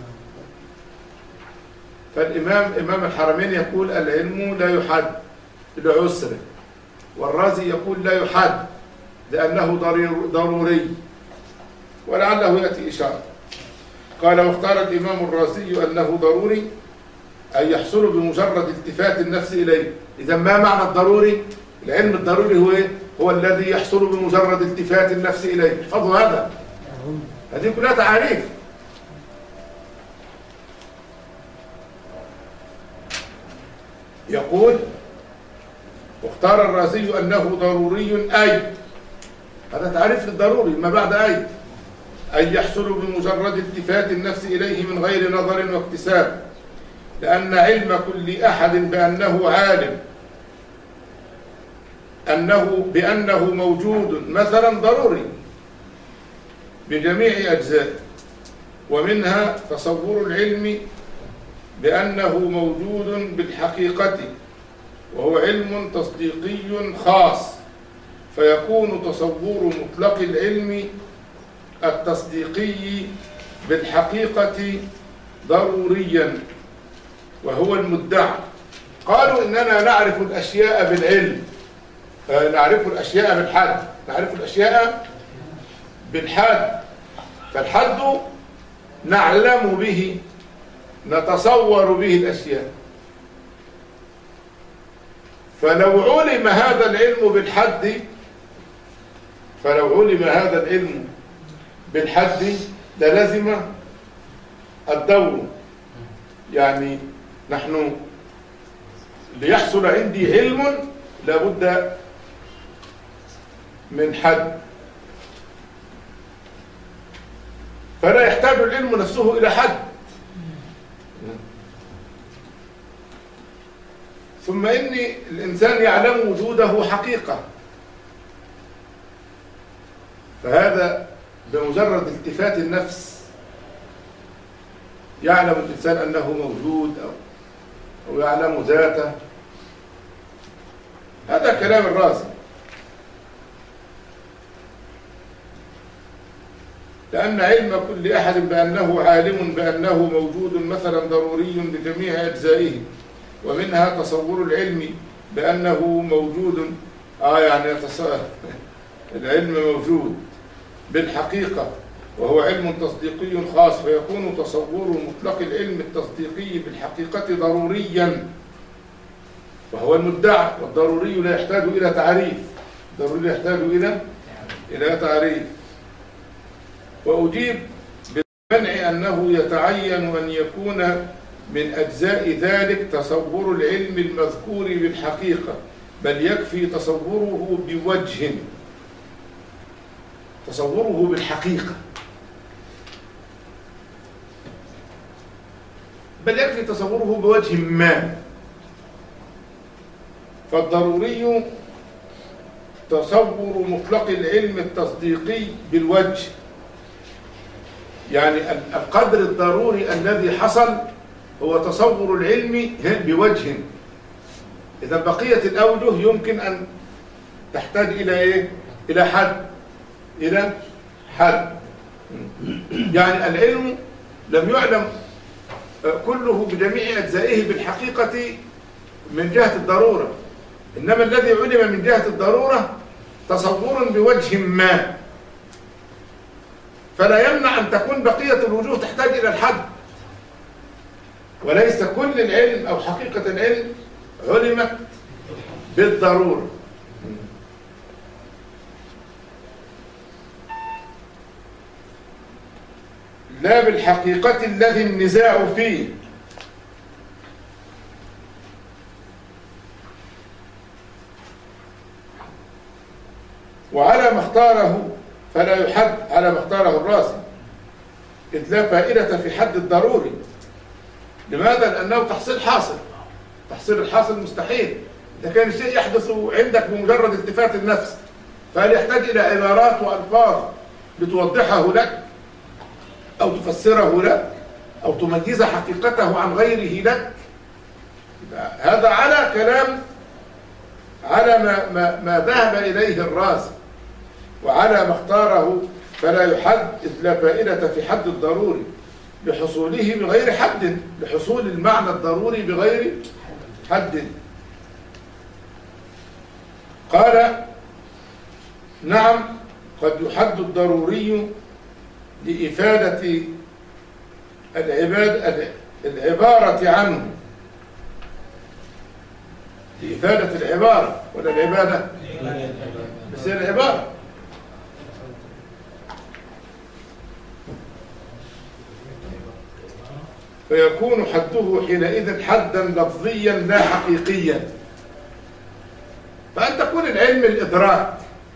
B: فالإمام إمام الحرمين يقول العلم لا يحد لعسره، والرازي يقول لا يحد لأنه ضروري، ولعله يأتي إشارة. قال واختار الإمام الرازي أنه ضروري أن يحصل بمجرد التفات النفس إليه. إذا ما معنى الضروري؟ العلم الضروري هو إيه؟ هو الذي يحصل بمجرد التفات النفس إليه. احفظوا هذا، هذه كلها تعاريف. يقول واختار الرازي أنه ضروري أي، هذا تعريف للضروري ما بعد أي، أن يحصل بمجرد التفات النفس إليه من غير نظر واكتساب، لأن علم كل أحد بأنه عالم أنه بأنه موجود مثلا ضروري بجميع أجزائه. ومنها تصور العلم بأنه موجود بالحقيقة، وهو علم تصديقي خاص، فيكون تصور مطلق العلم التصديقي بالحقيقة ضروريا، وهو المدعى. قالوا إننا نعرف الأشياء بالعلم، نعرف الأشياء بالحد، نعرف الأشياء بالحد، فالحد نعلم به، نتصور به الأشياء. فلو علم هذا العلم بالحد فلو علم هذا العلم بالحد للزم الدور يعني نحن ليحصل عندي علم لابد من حد، فلا يحتاج العلم نفسه إلى حد. ثم إن الإنسان يعلم وجوده حقيقة، فهذا بمجرد التفات النفس يعلم الإنسان أنه موجود أو, أو يعلم ذاته. هذا كلام الرازي، لأن علم كل أحد بأنه عالم بأنه موجود مثلا ضروري بجميع أجزائه، ومنها تصور العلم بأنه موجود آه يعني العلم موجود بالحقيقة وهو علم تصديقي خاص، فيكون تصور مطلق العلم التصديقي بالحقيقة ضروريا، وهو المدعى، والضروري لا يحتاج إلى تعريف، الضروري لا يحتاج إلى إلى تعريف. وأجيب بالمنع أنه يتعين أن يكون من أجزاء ذلك تصور العلم المذكور بالحقيقة، بل يكفي تصوره بوجه، تصوره بالحقيقة، بل يكفي تصوره بوجه ما. فالضروري تصور مطلق العلم التصديقي بالوجه، يعني القدر الضروري الذي حصل هو تصور العلم بوجه. إذا بقية الأوجه يمكن أن تحتاج إلى إيه؟ إلى حد، إلى حد. يعني العلم لم يعلم كله بجميع أجزائه بالحقيقة من جهة الضرورة، إنما الذي علم من جهة الضرورة تصور بوجه ما، فلا يمنع أن تكون بقية الوجوه تحتاج إلى الحد، وليس كل العلم أو حقيقة العلم علمت بالضرورة. لا بالحقيقة الذي النزاع فيه، وعلى ما اختاره فلا يحد على ما اختاره الرازي، إذ لا فائدة في حد الضروري. لماذا؟ لأنه تحصيل حاصل، تحصيل الحاصل مستحيل. إذا كان الشيء يحدث عندك بمجرد التفات النفس، فهل يحتاج إلى عبارات وألفاظ لتوضحه لك أو تفسره لك أو تميز حقيقته عن غيره لك؟ هذا على كلام، على ما, ما, ما ذهب إليه الرازي، وعلى ما اختاره فلا يحد، إذ لا فائدة في حد الضروري لحصوله بغير حد، لحصول المعنى الضروري بغير حد. قال نعم قد يحد الضروري لإفادة العباد العبارة عنه، لإفادة العبارة ولا العبادة؟ بس هي العبارة. فيكون حده حينئذ حدا لفظيا لا حقيقيا، فأن تكون العلم الإدراك.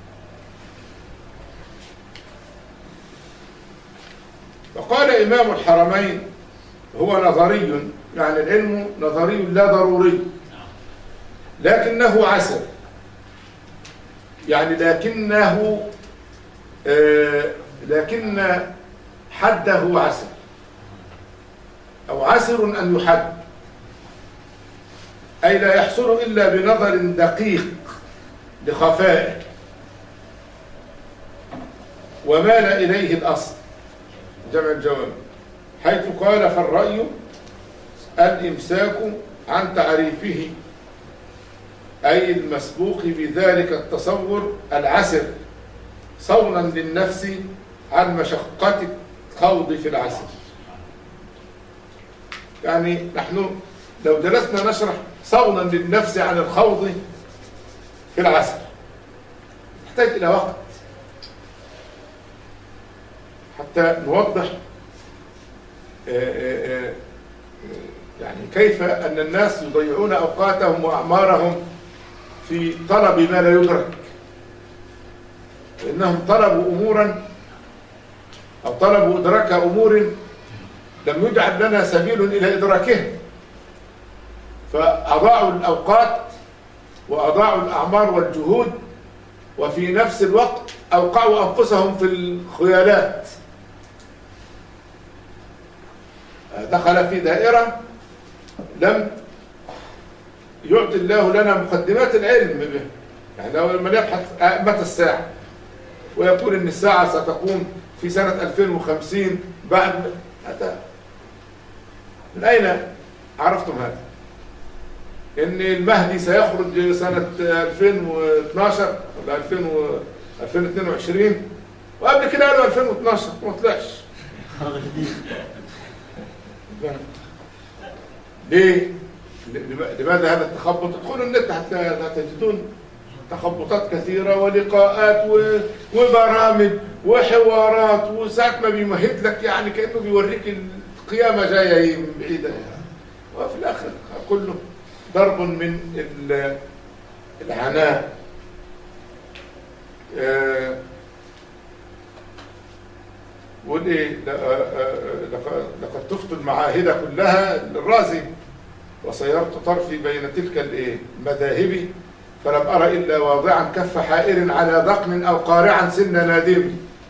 B: وقال إمام الحرمين هو نظري، يعني العلم نظري لا ضروري، لكنه عسر، يعني لكنه آه لكن حده عسر، أو عسر أن يحد، أي لا يحصل إلا بنظر دقيق لخفائه ومال إليه الأصل جمع الجواب، حيث قال فالرأي الإمساك عن تعريفه، أي المسبوق بذلك التصور العسر، صونا للنفس عن مشقة الخوض في العسر. يعني نحن لو جلسنا نشرح صونا للنفس عن الخوض في العسر نحتاج إلى وقت حتى نوضح يعني كيف أن الناس يضيعون أوقاتهم وأعمارهم في طلب ما لا يدرك، إنهم طلبوا أمورا أو طلبوا إدراك أمور لم يجعل لنا سبيل إلى إدراكها، فأضاعوا الأوقات وأضاعوا الأعمار والجهود، وفي نفس الوقت أوقعوا أنفسهم في الخيالات. دخل في دائرة لم يعطي الله لنا مقدمات العلم به. يعني لو من يبحث متى الساعة ويقول إن الساعة ستقوم في سنة ألفين وخمسين بعد أتى، من أين عرفتم هذا؟ إن المهدي سيخرج سنة ألفين واثناشر ولا ألفين واثنين وعشرين، وقبل كده قالوا ألفين واثناشر ما طلعش. ليه؟ لماذا هذا التخبط؟ ادخلوا النت هتجدون تخبطات كثيرة ولقاءات وبرامج وحوارات، وساعة ما بيمهد لك يعني كأنه بيوريك القيامة جاية من بعيدة، وفي الآخر كله ضرب من العناء. آه وليه لقد تفت المعاهد كلها الرازي، وسيرت طرفي بين تلك المذاهب، فلم أرى إلا واضعا كف حائر على ذقن أو قارعا سن نادم.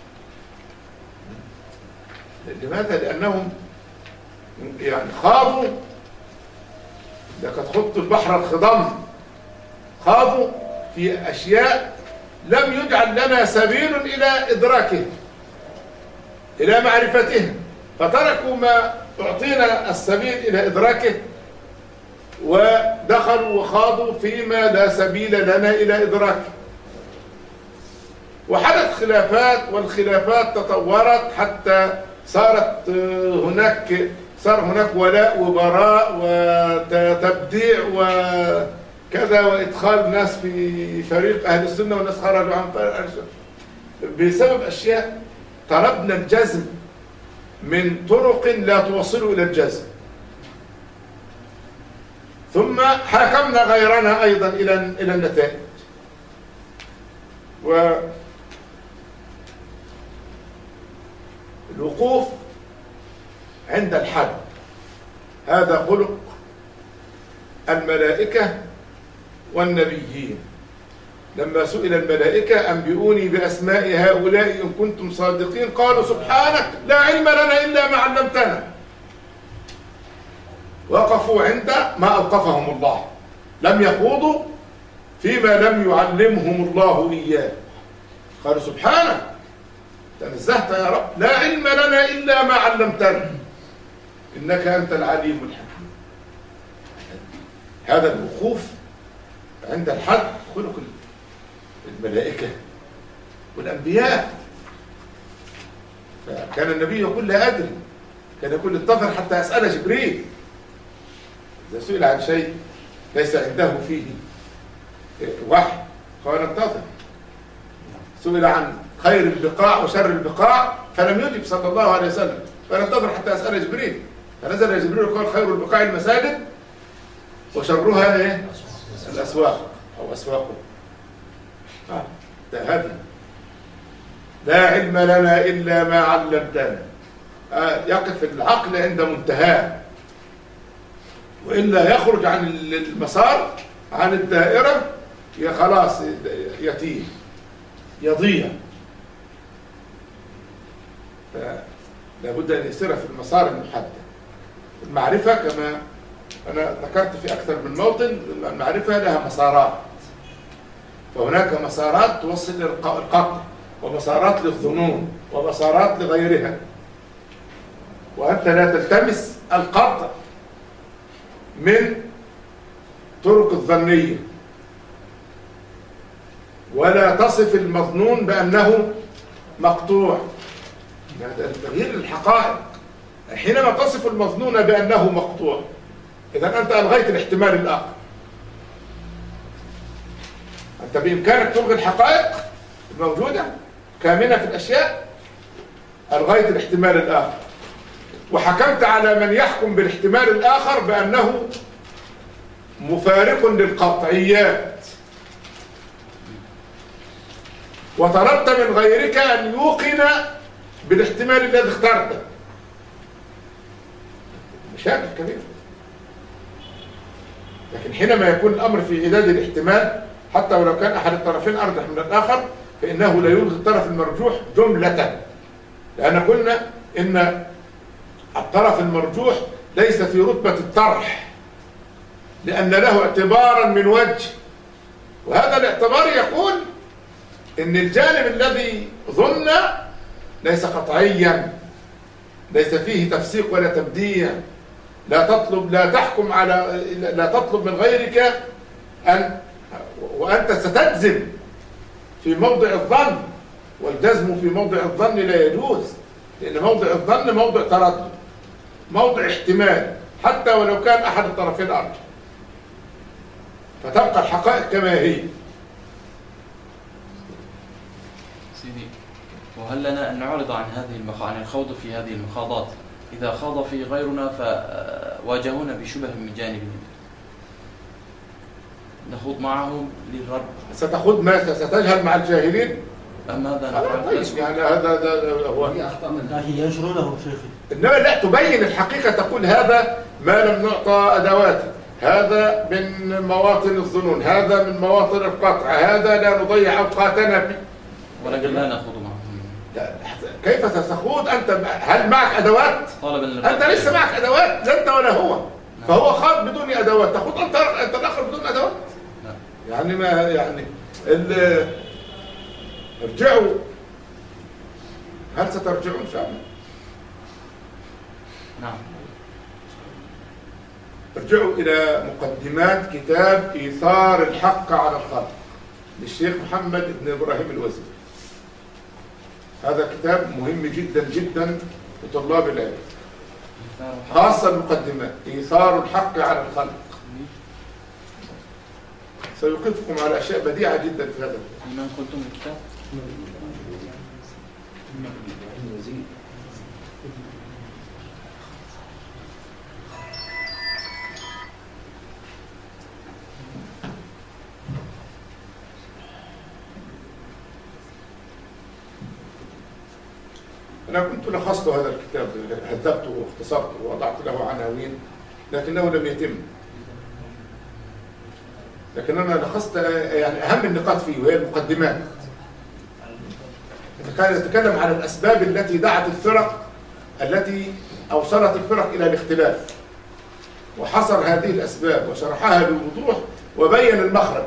B: لماذا؟ لأنهم يعني خاضوا، لقد خضت البحر الخضم، خاضوا في أشياء لم يجعل لنا سبيل إلى إدراكه إلى معرفته، فتركوا ما أعطينا السبيل إلى إدراكه ودخلوا وخاضوا فيما لا سبيل لنا إلى إدراكه. وحدث خلافات، والخلافات تطورت حتى صارت هناك صار هناك ولاء وبراء وتبديع وكذا، وإدخال ناس في فريق أهل السنة وناس خرجوا عن فريق أهل السنة بسبب أشياء. طلبنا الجزم من طرق لا توصل إلى الجزم، ثم حاكمنا غيرنا أيضا إلى إلى النتائج. والوقوف عند الحد هذا خلق الملائكة والنبيين. لما سئل الملائكة أنبئوني بأسماء هؤلاء إن كنتم صادقين، قالوا سبحانك لا علم لنا إلا ما علمتنا. وقفوا عند ما أوقفهم الله، لم يخوضوا فيما لم يعلمهم الله إياه. قالوا سبحانك تنزهت يا رب، لا علم لنا إلا ما علمتنا إنك أنت العليم الحكيم. هذا الوقوف عند الحد خلق الملائكة والأنبياء. فكان النبي يقول لا أدري، كان يقول انتظر حتى أسأل جبريل. إذا سئل عن شيء ليس عنده فيه وحي قال انتظر. سئل عن خير البقاع وشر البقاع فلم يجب صلى الله عليه وسلم، قال انتظر حتى أسأل جبريل. فنزل جبريل وقال خير البقاع المساجد وشرها ايه؟ الأسواق أو أسواقه. آه. ده هذا لا علم لنا إلا ما علمتنا. آه. يقف العقل عند منتهاه، وإلا يخرج عن المسار عن الدائرة خلاص يتيه يضيع. فلابد أن يسير في المسار المحدد. المعرفة كما أنا ذكرت في أكثر من موطن، المعرفة لها مسارات، فهناك مسارات توصل إلى القطع، ومسارات للظنون، ومسارات لغيرها. وأنت لا تلتمس القطع من طرق الظنية، ولا تصف المظنون بأنه مقطوع. هذا تغيير الحقائق. حينما تصف المظنون بأنه مقطوع، إذا أنت ألغيت الاحتمال الآخر. أنت بإمكانك تلغي الحقائق الموجودة كامنة في الأشياء، ألغيت الاحتمال الآخر. وحكمت على من يحكم بالاحتمال الآخر بأنه مفارق للقطعيات، وطلبت من غيرك أن يوقن بالاحتمال الذي اخترته. مشاكل كبيرة. لكن حينما يكون الأمر في إيجاد الاحتمال حتى ولو كان أحد الطرفين أرجح من الآخر فإنه لا يلغي الطرف المرجوح جملة، لأن قلنا إن الطرف المرجوح ليس في رتبة الطرح، لأن له اعتبارا من وجه، وهذا الاعتبار يقول إن الجانب الذي ظن ليس قطعيا، ليس فيه تفسيق ولا تبديع. لا تطلب لا تحكم على لا تطلب من غيرك أن وأنت ستجزم في موضع الظن، والجزم في موضع الظن لا يجوز، لأن موضع الظن موضع تردد، موضع احتمال حتى ولو كان أحد الطرفين أرجح، فتبقى الحقائق كما هي.
E: سيدي، وهل لنا أن نعرض عن هذه المخ... عن الخوض في هذه المخاضات إذا خاض في غيرنا فواجهونا بشبه من جانبهم، نخوض معهم للرد؟
B: ستخوض ما ستجهل مع الجاهلين؟
E: أم هذا
B: طيب يعني هذا هو
F: ينشرونه شيخي.
B: إنما لا تبين الحقيقة، تقول هذا ما لم نعطى أدواته، هذا من مواطن الظنون، هذا من مواطن القطع، هذا لا نضيع أوقاتنا فيه،
E: ولكن لا نخوض معهم.
B: كيف ستخوض أنت؟ هل معك أدوات؟ أنت لسه معك أدوات، لا أنت ولا هو. فهو خاض بدون أدوات، تخوض أنت أنت الآخر بدون أدوات. يعني ما يعني ارجعوا. هل سترجعون فعلا؟
E: نعم.
B: ارجعوا إلى مقدمات كتاب إيثار الحق على الخلق للشيخ محمد بن إبراهيم الوزيري. هذا كتاب مهم جدا جدا لطلاب العلم، خاصة المقدمات. إيثار الحق على الخلق سيوقفكم على أشياء بديعة جدا في هذا.
E: لمن قلتم الكتاب؟
B: أنا كنت لخصت هذا الكتاب، هذبته واختصرته ووضعت له عناوين لكنه لم يتم. لكن أنا لخصت يعني أهم النقاط فيه وهي المقدمات. كان يتكلم عن الأسباب التي دعت الفرق التي أوصلت الفرق إلى الاختلاف، وحصر هذه الأسباب وشرحها بوضوح وبين المخرج.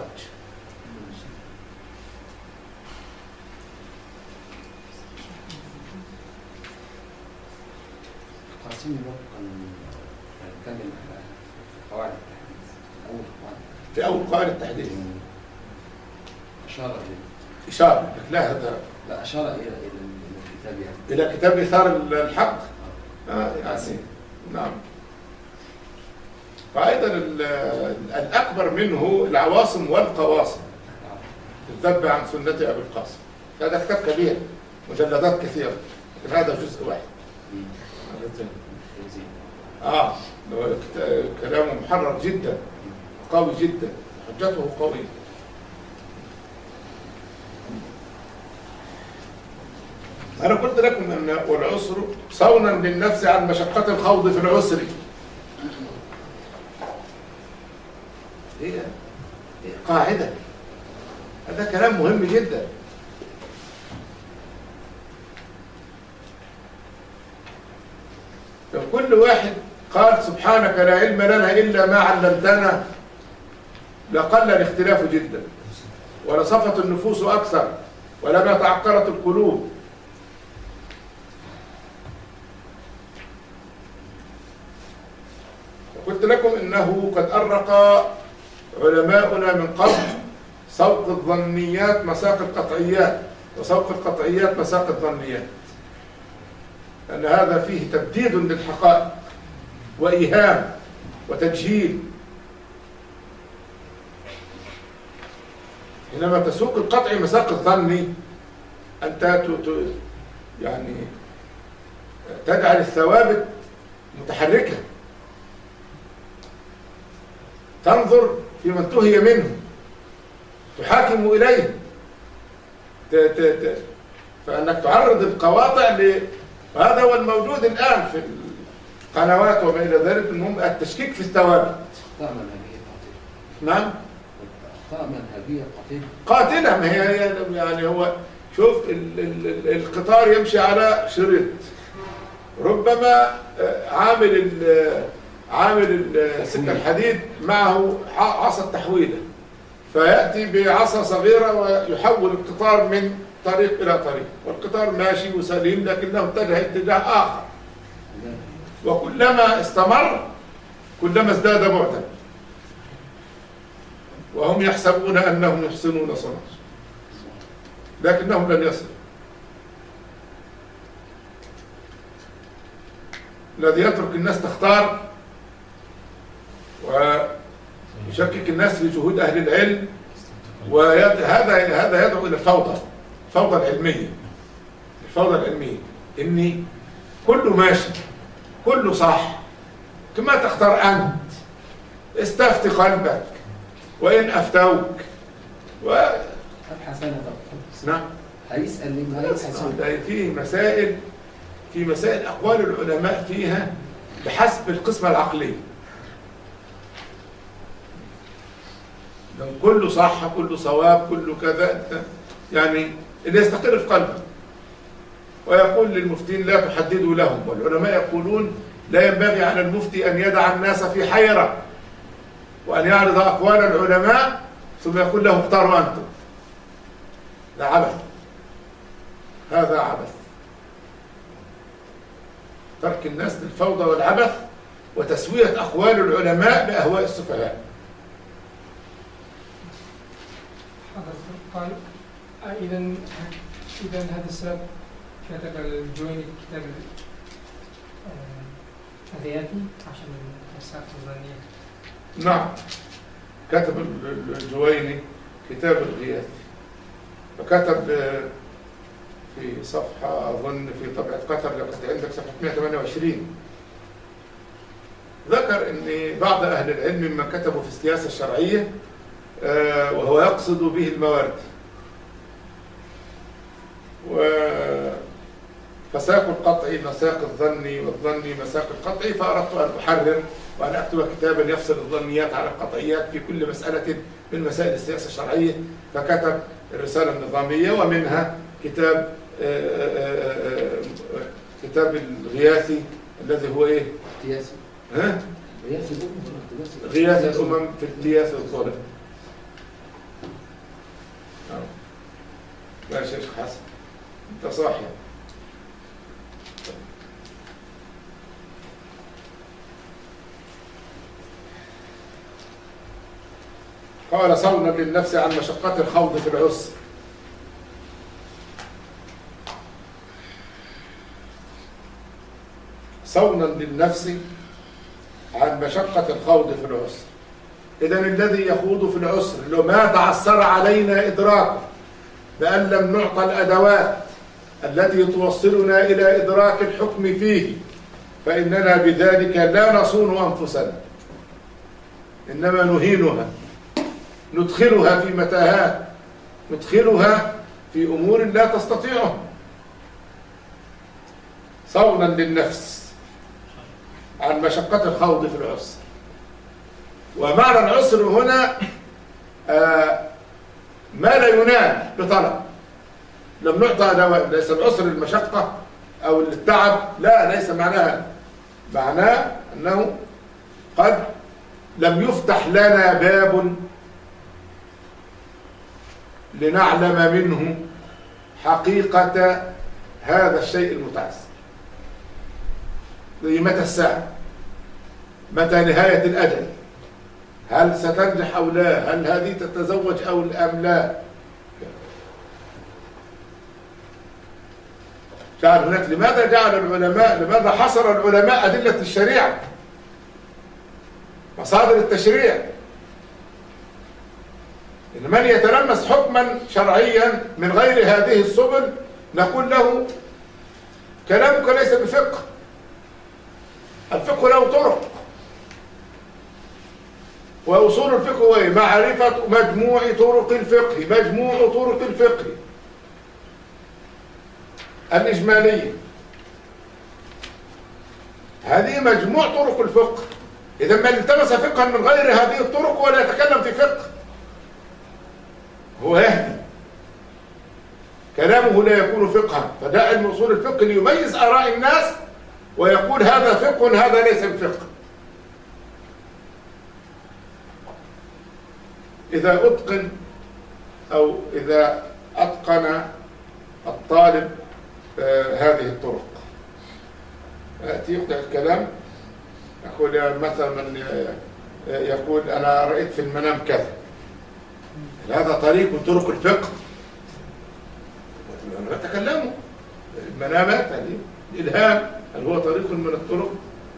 C: قاسم نتكلم على قواعد التحديث، أول قواعد
B: في أول قواعد التحديث
C: أشار إليه
B: إشارة، لا هذا
C: لا أشار إلى إلى الكتاب يعني
B: إلى كتاب إيثار الحق. آه يعني نعم. فأيضا الأكبر منه العواصم والقواصم، الذب عن سنة أبي القاسم. هذا كتاب كبير، مجلدات كثيرة، لكن هذا جزء واحد. آه كلامه محرر جدا، قوي جدا، حجته قوية. أنا قلت لكم أن والعسر صونا للنفس عن مشقة الخوض في العسر. هي قاعدة، هذا كلام مهم جدا. لو كل واحد قال سبحانك لا علم لنا إلا ما علمتنا لقل الاختلاف جدا، ولصفت النفوس أكثر، ولما تعقرت القلوب. وقلت لكم إنه قد أرق علماؤنا من قبل سوق الظنيات مساق القطعيات، وسوق القطعيات مساق الظنيات، لأن هذا فيه تبديد للحقائق وإيهام وتجهيل. حينما تسوق القطع مساق الظني أنت يعني تجعل الثوابت متحركة، تنظر في من انتهي منه، تحاكم إليه، ت... ت... ت... فأنك تعرض القواطع ل... وهذا هو الموجود الآن في القنوات وما إلى ذلك. المهم التشكيك في الثوابت.
C: أخطاء منهجية قاتلة.
B: نعم،
C: أخطاء منهجية قاتلة
B: قاتلة. ما هي يعني هو شوف ال... ال... القطار يمشي على شريط، ربما عامل ال... عامل السكة الحديد معه عصا التحويلة، فيأتي بعصا صغيرة ويحول القطار من طريق إلى طريق، والقطار ماشي وسليم لكنه اتجه اتجاه آخر، وكلما استمر كلما ازداد بعدا، وهم يحسبون أنهم يحسنون صنعا لكنهم لن يصلوا. الذي يترك الناس تختار ويشكك الناس في جهود أهل العلم، وهذا هذا يدعو إلى الفوضى، الفوضى العلمية. الفوضى العلمية إني كله ماشي، كله صح، كما تختار أنت، استفت قلبك وإن أفتوك و...
C: أبحث أنا طبعا.
B: نعم،
C: هيسأل لي ما يسأل.
B: فيه مسائل في مسائل أقوال العلماء فيها بحسب القسمة العقلية، كله صح، كله صواب، كله كذا، يعني اللي يستقر في قلبه. ويقول للمفتين لا تحددوا لهم، والعلماء يقولون لا ينبغي على المفتي أن يدع الناس في حيرة وأن يعرض أقوال العلماء ثم يقول له اختاروا أنتم. ده عبث، هذا عبث، ترك الناس للفوضى والعبث وتسوية أقوال العلماء بأهواء السفهاء.
D: قال إذا إذا هذا السبب كتب الجويني كتاب الغياثي عشان المسائل الظنية.
B: نعم، كتب الجويني كتاب الغياثي، وكتب في صفحة أظن في طبعة قطر لو كنت عندك صفحة مئة وثمانية وعشرين، ذكر أن بعض أهل العلم ممن كتبوا في السياسة الشرعية وهو يقصد به المواردي، فساق القطعي مساق الظني والظني مساق القطعي، فأردت أن أحرر وأن أكتب كتابا يفصل الظنيات على القطعيات في كل مسألة من مسائل السياسة الشرعية، فكتب الرسالة النظامية ومنها كتاب كتاب الغياثي الذي هو إيه؟
C: اقتياسي.
B: ها؟
C: غياث الأمم.
B: غياث الأمم في اقتياس الظلم. ماشي يا شيخ حسن، أنت صاحي. قال صونا للنفس عن مشقة الخوض في العسر. صونا للنفس عن مشقة الخوض في العسر. إذن الذي يخوض في العسر لو ما تعسر علينا إدراكه بأن لم نعطى الأدوات التي توصلنا إلى إدراك الحكم فيه، فإننا بذلك لا نصون أنفسنا، إنما نهينها، ندخلها في متاهات، ندخلها في أمور لا تستطيعها. صونا للنفس عن مشقة الخوض في العسر. ومعنى العسر هنا آه ما لا ينال بطلب، لم نعطى دواء. ليس العسر المشقة أو التعب، لا، ليس معناها، معناه أنه قد لم يفتح لنا باب لنعلم منه حقيقة هذا الشيء المتعسر، زي متى الساعة، متى نهاية الأجل، هل ستنجح أو لا، هل هذه تتزوج أو أم لا. جعل هناك، لماذا جعل العلماء، لماذا حصر العلماء أدلة الشريعة، مصادر التشريع؟ إن من يتلمس حكما شرعيا من غير هذه السبل نقول له كلامك ليس بفقه، الفقه له طرق، وأصول الفقه هو معرفة مجموع طرق الفقه، مجموع طرق الفقه الإجمالية، هذه مجموع طرق الفقه. إذا من التمس فقها من غير هذه الطرق ولا يتكلم في فقه، هو يهدي، كلامه لا يكون فقها. فده علم أصول الفقه ليميز آراء الناس ويقول هذا فقه هذا ليس بفقه. إذا أتقن أو إذا أتقن الطالب آه هذه الطرق، يأتي يقطع الكلام يقول مثلا من يقول أنا رأيت في المنام كذا، هذا طريق من طرق الفقه، لا تكلموا. المنامات هذه الإلهام هل هو طريق من الطرق؟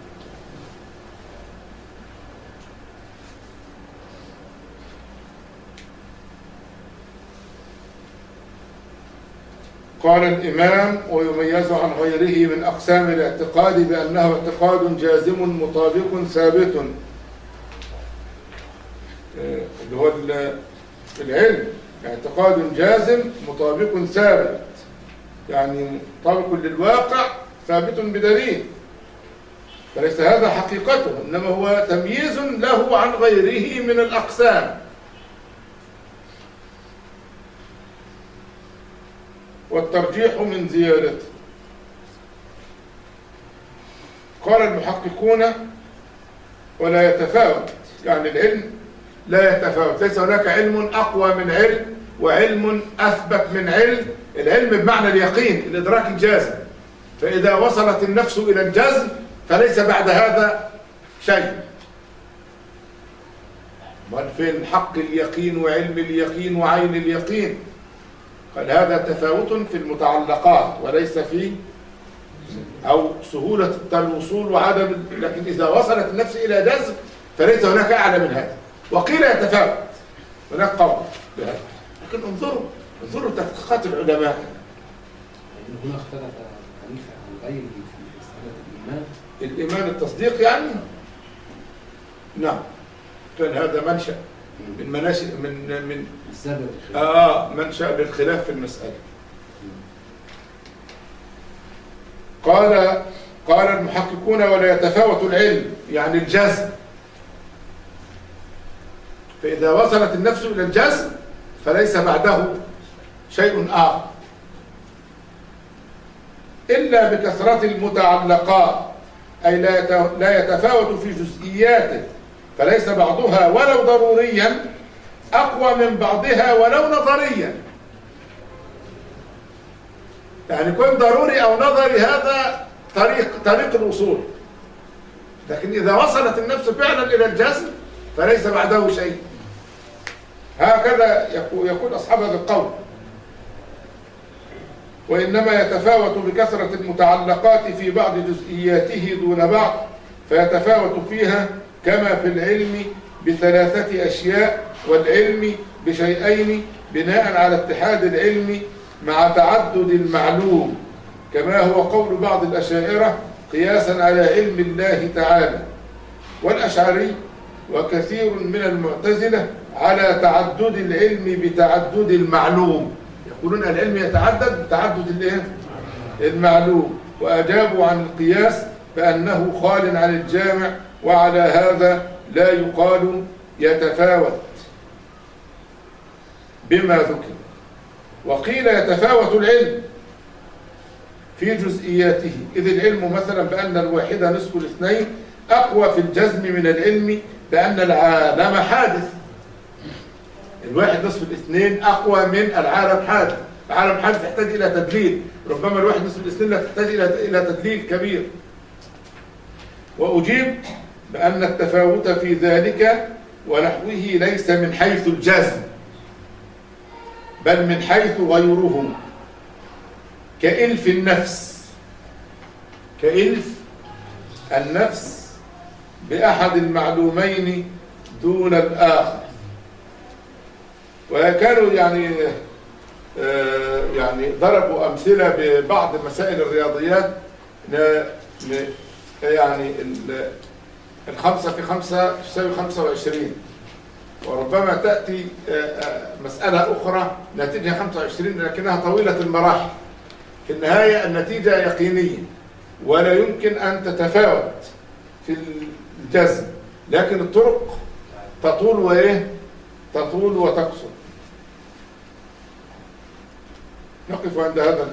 B: قال الإمام ويميز عن غيره من أقسام الاعتقاد بأنه اعتقاد جازم مطابق ثابت، اللي هو العلم، اعتقاد جازم مطابق ثابت، يعني مطابق للواقع ثابت بدليل، فليس هذا حقيقته، إنما هو تمييز له عن غيره من الأقسام. والترجيح من زيادته. قال المحققون ولا يتفاوت، يعني العلم لا يتفاوت، ليس هناك علم أقوى من علم وعلم أثبت من علم. العلم بمعنى اليقين، الإدراك الجازم، فإذا وصلت النفس إلى الجزم فليس بعد هذا شيء. بل فين حق اليقين وعلم اليقين وعين اليقين؟ قال هذا تفاوت في المتعلقات وليس في أو سهولة الوصول وعدم، لكن إذا وصلت النفس إلى جزم فليس هناك أعلى من هذا. وقيل يتفاوت، هناك قول بهذا، لكن انظروا انظروا تحقيقات العلماء.
C: هنا اختلف حنيفة عن غيره في مسألة الإيمان.
B: الإيمان التصديق يعني؟ نعم، كان هذا منشأ من مناشئ من من
C: السبب
B: آه منشأ للخلاف في المسألة. قال قال المحققون ولا يتفاوت العلم، يعني الجزم، فإذا وصلت النفس إلى الجزم فليس بعده شيء آخر، إلا بكثرة المتعلقات، أي لا يتفاوت في جزئياته، فليس بعضها ولو ضروريا أقوى من بعضها ولو نظريا. يعني كون ضروري أو نظري هذا طريق طريق الوصول، لكن إذا وصلت النفس فعلا إلى الجزم فليس بعده شيء. هكذا يقول أصحاب هذا القول. وإنما يتفاوت بكثرة المتعلقات في بعض جزئياته دون بعض، فيتفاوت فيها كما في العلم بثلاثة أشياء، والعلم بشيئين بناء على اتحاد العلم مع تعدد المعلوم، كما هو قول بعض الأشاعرة قياسا على علم الله تعالى، والأشعري وكثير من المعتزلة على تعدد العلم بتعدد المعلوم، يقولون العلم يتعدد بتعدد المعلوم، وأجابوا عن القياس بأنه خال عن الجامع، وعلى هذا لا يقال يتفاوت بما ذكر. وقيل يتفاوت العلم في جزئياته، إذ العلم مثلا بأن الواحد نصف الاثنين أقوى في الجزم من العلم بأن العالم حادث. الواحد نصف الاثنين أقوى من العالم حادث. العالم حادث يحتاج إلى تدليل، ربما الواحد نصف الاثنين لا تحتاج إلى تدليل كبير. وأجيب بأن التفاوت في ذلك ونحوه ليس من حيث الجزم، بل من حيث غيره، كإلف النفس، كإلف النفس بأحد المعلومين دون الآخر. وكانوا يعني آه يعني ضربوا أمثلة ببعض مسائل الرياضيات يعني الخمسة في خمسة تساوي خمسة وعشرين، وربما تأتي مسألة أخرى نتيجة خمسة وعشرين لكنها طويلة المراحل. في النهاية النتيجة يقينية ولا يمكن أن تتفاوت في الجزم، لكن الطرق تطول وإيه؟ تطول وتقصر. نقف عند هذا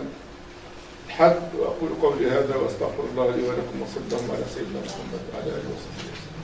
B: الحد وأقول قولي هذا وأستغفر الله لي ولكم وصلى الله على سيدنا محمد وعلى آله وصحبه وسلم.